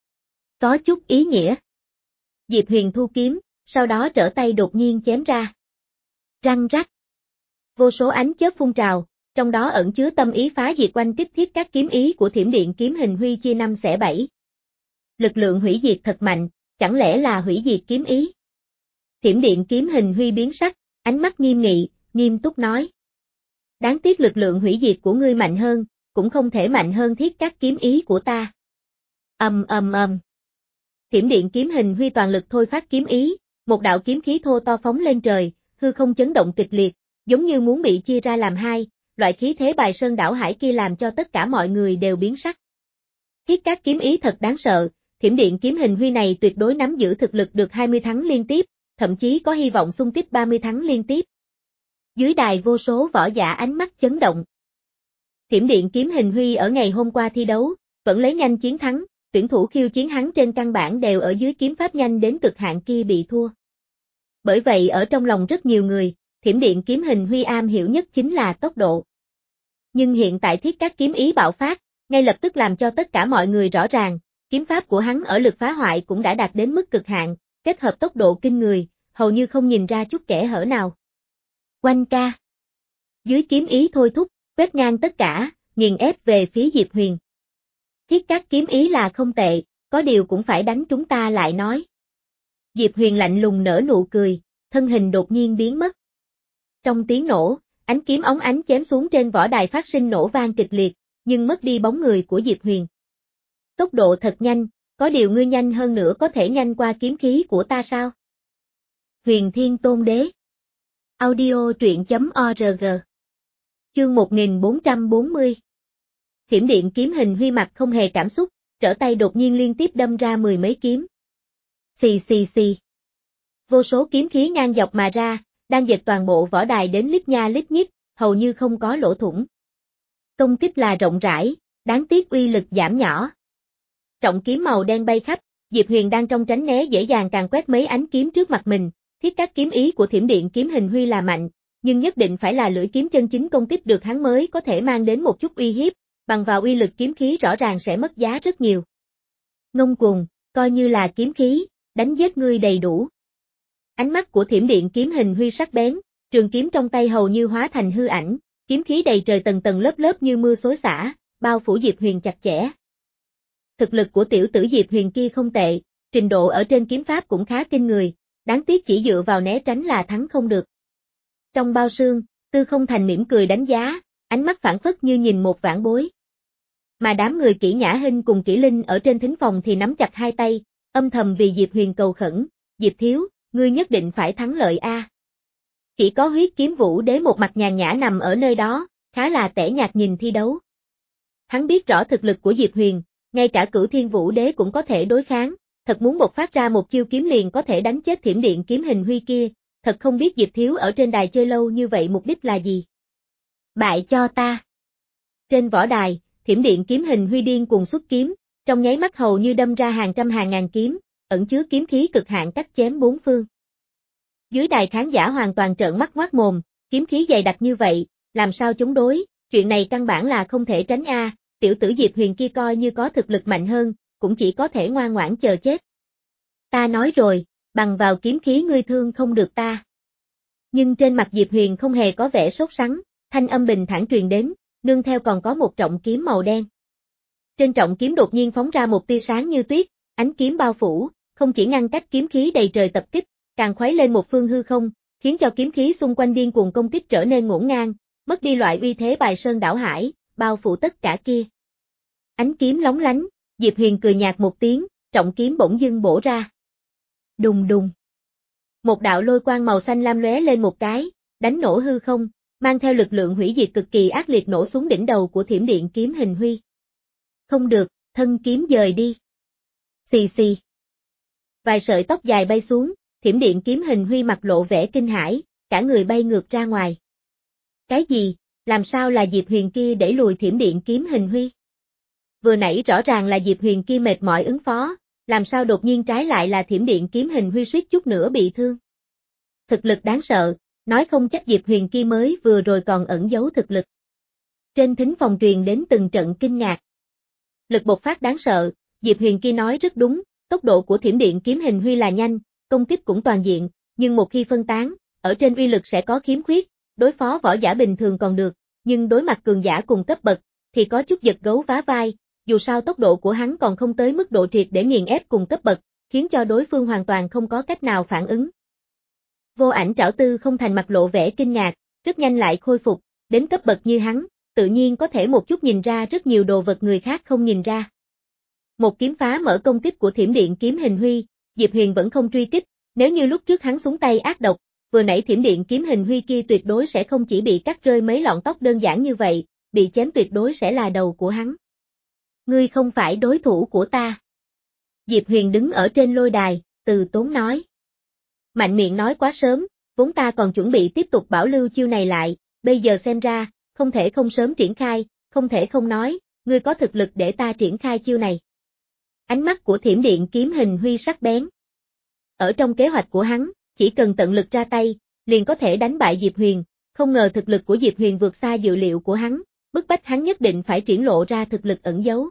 Có chút ý nghĩa. Diệp Huyền thu kiếm, sau đó trở tay đột nhiên chém ra. Răng rắc. Vô số ánh chớp phun trào, trong đó ẩn chứa tâm ý phá diệt quanh kích thiết các kiếm ý của thiểm điện kiếm hình huy chia năm xẻ bảy. Lực lượng hủy diệt thật mạnh, chẳng lẽ là hủy diệt kiếm ý? Thiểm điện kiếm hình huy biến sắc, ánh mắt nghiêm nghị, nghiêm túc nói. Đáng tiếc lực lượng hủy diệt của ngươi mạnh hơn, cũng không thể mạnh hơn thiết các kiếm ý của ta. Ầm ầm ầm. Thiểm điện kiếm hình huy toàn lực thôi phát kiếm ý, một đạo kiếm khí thô to phóng lên trời, hư không chấn động kịch liệt. Giống như muốn bị chia ra làm hai, loại khí thế bài sơn đảo hải kia làm cho tất cả mọi người đều biến sắc. Thiết Cát kiếm ý thật đáng sợ, thiểm điện kiếm hình huy này tuyệt đối nắm giữ thực lực được hai mươi thắng liên tiếp, thậm chí có hy vọng xung kích ba mươi thắng liên tiếp. Dưới đài vô số võ giả ánh mắt chấn động. Thiểm điện kiếm hình huy ở ngày hôm qua thi đấu, vẫn lấy nhanh chiến thắng, tuyển thủ khiêu chiến hắn trên căn bản đều ở dưới kiếm pháp nhanh đến cực hạn kia bị thua. Bởi vậy ở trong lòng rất nhiều người, thiểm điện kiếm hình huy am hiểu nhất chính là tốc độ. Nhưng hiện tại Thiết Cát kiếm ý bạo phát, ngay lập tức làm cho tất cả mọi người rõ ràng, kiếm pháp của hắn ở lực phá hoại cũng đã đạt đến mức cực hạn, kết hợp tốc độ kinh người, hầu như không nhìn ra chút kẽ hở nào. Oanh ca. Dưới kiếm ý thôi thúc, quét ngang tất cả, nghiền ép về phía Diệp Huyền. Thiết Cát kiếm ý là không tệ, có điều cũng phải đánh chúng ta lại nói. Diệp Huyền lạnh lùng nở nụ cười, thân hình đột nhiên biến mất. Trong tiếng nổ, ánh kiếm óng ánh chém xuống trên võ đài phát sinh nổ vang kịch liệt, nhưng mất đi bóng người của Diệp Huyền. Tốc độ thật nhanh, có điều ngươi nhanh hơn nữa có thể nhanh qua kiếm khí của ta sao? Huyền Thiên Tôn Đế. Audio truyện chấm org. Chương một nghìn bốn trăm bốn mươi. Thiểm điện kiếm hình huy mặt không hề cảm xúc, trở tay đột nhiên liên tiếp đâm ra mười mấy kiếm. Xì xì xì. Vô số kiếm khí ngang dọc mà ra, đang dệt toàn bộ võ đài đến lít nha lít nhít, hầu như không có lỗ thủng. Công kích là rộng rãi, đáng tiếc uy lực giảm nhỏ. Trọng kiếm màu đen bay khắp, Diệp Huyền đang trong tránh né dễ dàng càng quét mấy ánh kiếm trước mặt mình. Thiết Cát kiếm ý của thiểm điện kiếm hình huy là mạnh, nhưng nhất định phải là lưỡi kiếm chân chính công kích được hắn mới có thể mang đến một chút uy hiếp, bằng vào uy lực kiếm khí rõ ràng sẽ mất giá rất nhiều. Ngông cuồng, coi như là kiếm khí, đánh giết ngươi đầy đủ. Ánh mắt của thiểm điện kiếm hình huy sắc bén, trường kiếm trong tay hầu như hóa thành hư ảnh, kiếm khí đầy trời tầng tầng lớp lớp như mưa xối xả, bao phủ Diệp Huyền chặt chẽ. Thực lực của tiểu tử Diệp Huyền kia không tệ, trình độ ở trên kiếm pháp cũng khá kinh người, đáng tiếc chỉ dựa vào né tránh là thắng không được. Trong bao sương, Tư Không Thành mỉm cười đánh giá, ánh mắt phảng phất như nhìn một vãn bối. Mà đám người Kỷ Nhã Hinh cùng Kỷ Linh ở trên thính phòng thì nắm chặt hai tay, âm thầm vì Diệp Huyền cầu khẩn, Diệp thiếu, ngươi nhất định phải thắng lợi a. Chỉ có Huyết Kiếm Vũ Đế một mặt nhàn nhã nằm ở nơi đó, khá là tẻ nhạt nhìn thi đấu. Hắn biết rõ thực lực của Diệp Huyền, ngay cả Cửu Thiên Vũ Đế cũng có thể đối kháng, thật muốn bộc phát ra một chiêu kiếm liền có thể đánh chết thiểm điện kiếm hình huy kia, thật không biết Diệp thiếu ở trên đài chơi lâu như vậy mục đích là gì. Bại cho ta. Trên võ đài, thiểm điện kiếm hình huy điên cuồng xuất kiếm, trong nháy mắt hầu như đâm ra hàng trăm hàng ngàn kiếm, ẩn chứa kiếm khí cực hạn cắt chém bốn phương. Dưới đài khán giả hoàn toàn trợn mắt ngoác mồm, kiếm khí dày đặc như vậy, làm sao chống đối, chuyện này căn bản là không thể tránh a, tiểu tử Diệp Huyền kia coi như có thực lực mạnh hơn, cũng chỉ có thể ngoan ngoãn chờ chết. Ta nói rồi, bằng vào kiếm khí ngươi thương không được ta. Nhưng trên mặt Diệp Huyền không hề có vẻ sốt sắng, thanh âm bình thản truyền đến, nương theo còn có một trọng kiếm màu đen. Trên trọng kiếm đột nhiên phóng ra một tia sáng như tuyết, ánh kiếm bao phủ, không chỉ ngăn cách kiếm khí đầy trời tập kích, càng khuấy lên một phương hư không, khiến cho kiếm khí xung quanh điên cuồng công kích trở nên ngổn ngang, mất đi loại uy thế bài sơn đảo hải, bao phủ tất cả kia. Ánh kiếm lóng lánh, Diệp Huyền cười nhạt một tiếng, trọng kiếm bỗng dưng bổ ra. Đùng đùng. Một đạo lôi quang màu xanh lam lóe lên một cái, đánh nổ hư không, mang theo lực lượng hủy diệt cực kỳ ác liệt nổ xuống đỉnh đầu của thiểm điện kiếm hình huy. Không được, thân kiếm dời đi. Xì xì. Vài sợi tóc dài bay xuống, thiểm điện kiếm hình huy mặt lộ vẻ kinh hãi, cả người bay ngược ra ngoài. Cái gì, làm sao là Diệp Huyền kia đẩy lùi thiểm điện kiếm hình huy? Vừa nãy rõ ràng là Diệp Huyền kia mệt mỏi ứng phó, làm sao đột nhiên trái lại là thiểm điện kiếm hình huy suýt chút nữa bị thương. Thực lực đáng sợ, nói không chắc Diệp Huyền kia mới vừa rồi còn ẩn giấu thực lực. Trên thính phòng truyền đến từng trận kinh ngạc. Lực bộc phát đáng sợ, Diệp Huyền kia nói rất đúng, tốc độ của thiểm điện kiếm hình huy là nhanh, công kích cũng toàn diện, nhưng một khi phân tán, ở trên uy lực sẽ có khiếm khuyết, đối phó võ giả bình thường còn được, nhưng đối mặt cường giả cùng cấp bậc, thì có chút giật gấu vá vai, dù sao tốc độ của hắn còn không tới mức độ triệt để nghiền ép cùng cấp bậc, khiến cho đối phương hoàn toàn không có cách nào phản ứng. Vô Ảnh Trảo Tư Không Thành mặt lộ vẻ kinh ngạc, rất nhanh lại khôi phục, đến cấp bậc như hắn, tự nhiên có thể một chút nhìn ra rất nhiều đồ vật người khác không nhìn ra. Một kiếm phá mở công kích của thiểm điện kiếm hình huy, Diệp Huyền vẫn không truy kích, nếu như lúc trước hắn xuống tay ác độc, vừa nãy thiểm điện kiếm hình huy kia tuyệt đối sẽ không chỉ bị cắt rơi mấy lọn tóc đơn giản như vậy, bị chém tuyệt đối sẽ là đầu của hắn. Ngươi không phải đối thủ của ta. Diệp Huyền đứng ở trên lôi đài, từ tốn nói. Mạnh miệng nói quá sớm, vốn ta còn chuẩn bị tiếp tục bảo lưu chiêu này lại, bây giờ xem ra, không thể không sớm triển khai, không thể không nói, ngươi có thực lực để ta triển khai chiêu này. Ánh mắt của thiểm điện kiếm hình huy sắc bén. Ở trong kế hoạch của hắn, chỉ cần tận lực ra tay, liền có thể đánh bại Diệp Huyền, không ngờ thực lực của Diệp Huyền vượt xa dự liệu của hắn, bức bách hắn nhất định phải triển lộ ra thực lực ẩn giấu.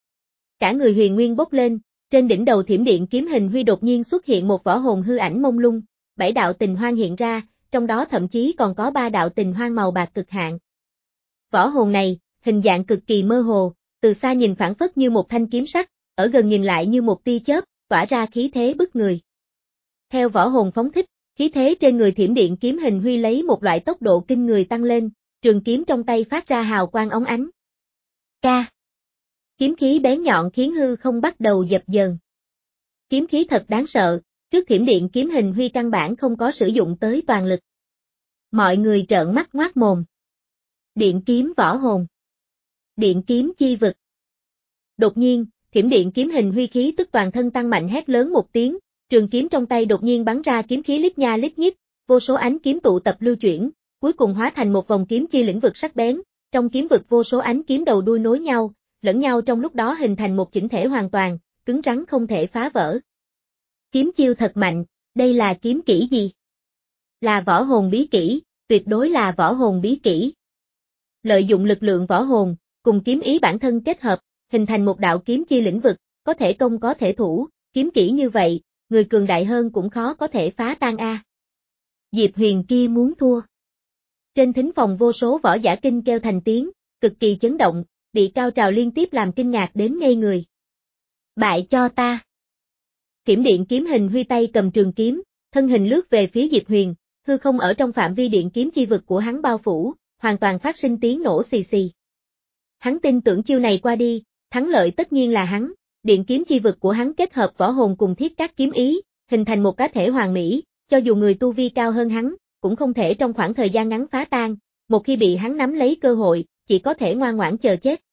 Cả người huyền nguyên bốc lên, trên đỉnh đầu thiểm điện kiếm hình huy đột nhiên xuất hiện một võ hồn hư ảnh mông lung, bảy đạo tình hoang hiện ra, trong đó thậm chí còn có ba đạo tình hoang màu bạc cực hạn. Võ hồn này, hình dạng cực kỳ mơ hồ, từ xa nhìn phản phất như một thanh kiếm sắc, ở gần nhìn lại như một tia chớp, tỏa ra khí thế bức người. Theo võ hồn phóng thích, khí thế trên người thiểm điện kiếm hình huy lấy một loại tốc độ kinh người tăng lên, trường kiếm trong tay phát ra hào quang óng ánh. Ca. Kiếm khí bén nhọn khiến hư không bắt đầu dập dờn. Kiếm khí thật đáng sợ, trước thiểm điện kiếm hình huy căn bản không có sử dụng tới toàn lực. Mọi người trợn mắt ngoác mồm. Điện kiếm võ hồn. Điện kiếm chi vực. Đột nhiên, thiểm điện kiếm hình huy khí tức toàn thân tăng mạnh hét lớn một tiếng, trường kiếm trong tay đột nhiên bắn ra kiếm khí lít nha lít nhít, vô số ánh kiếm tụ tập lưu chuyển, cuối cùng hóa thành một vòng kiếm chi lĩnh vực sắc bén, trong kiếm vực vô số ánh kiếm đầu đuôi nối nhau, lẫn nhau trong lúc đó hình thành một chỉnh thể hoàn toàn, cứng rắn không thể phá vỡ. Kiếm chiêu thật mạnh, đây là kiếm kỹ gì? Là võ hồn bí kỹ, tuyệt đối là võ hồn bí kỹ. Lợi dụng lực lượng võ hồn, cùng kiếm ý bản thân kết hợp, hình thành một đạo kiếm chi lĩnh vực, có thể công có thể thủ, kiếm kỹ như vậy, người cường đại hơn cũng khó có thể phá tan a. Diệp Huyền kia muốn thua. Trên thính phòng vô số võ giả kinh kêu thành tiếng, cực kỳ chấn động, bị cao trào liên tiếp làm kinh ngạc đến ngây người. Bại cho ta. Thiểm điện kiếm hình huy tay cầm trường kiếm, thân hình lướt về phía Diệp Huyền, hư không ở trong phạm vi điện kiếm chi vực của hắn bao phủ, hoàn toàn phát sinh tiếng nổ xì xì. Hắn tin tưởng chiêu này qua đi, thắng lợi tất nhiên là hắn, điện kiếm chi vực của hắn kết hợp võ hồn cùng thiết các kiếm ý, hình thành một cá thể hoàn mỹ, cho dù người tu vi cao hơn hắn, cũng không thể trong khoảng thời gian ngắn phá tan, một khi bị hắn nắm lấy cơ hội, chỉ có thể ngoan ngoãn chờ chết.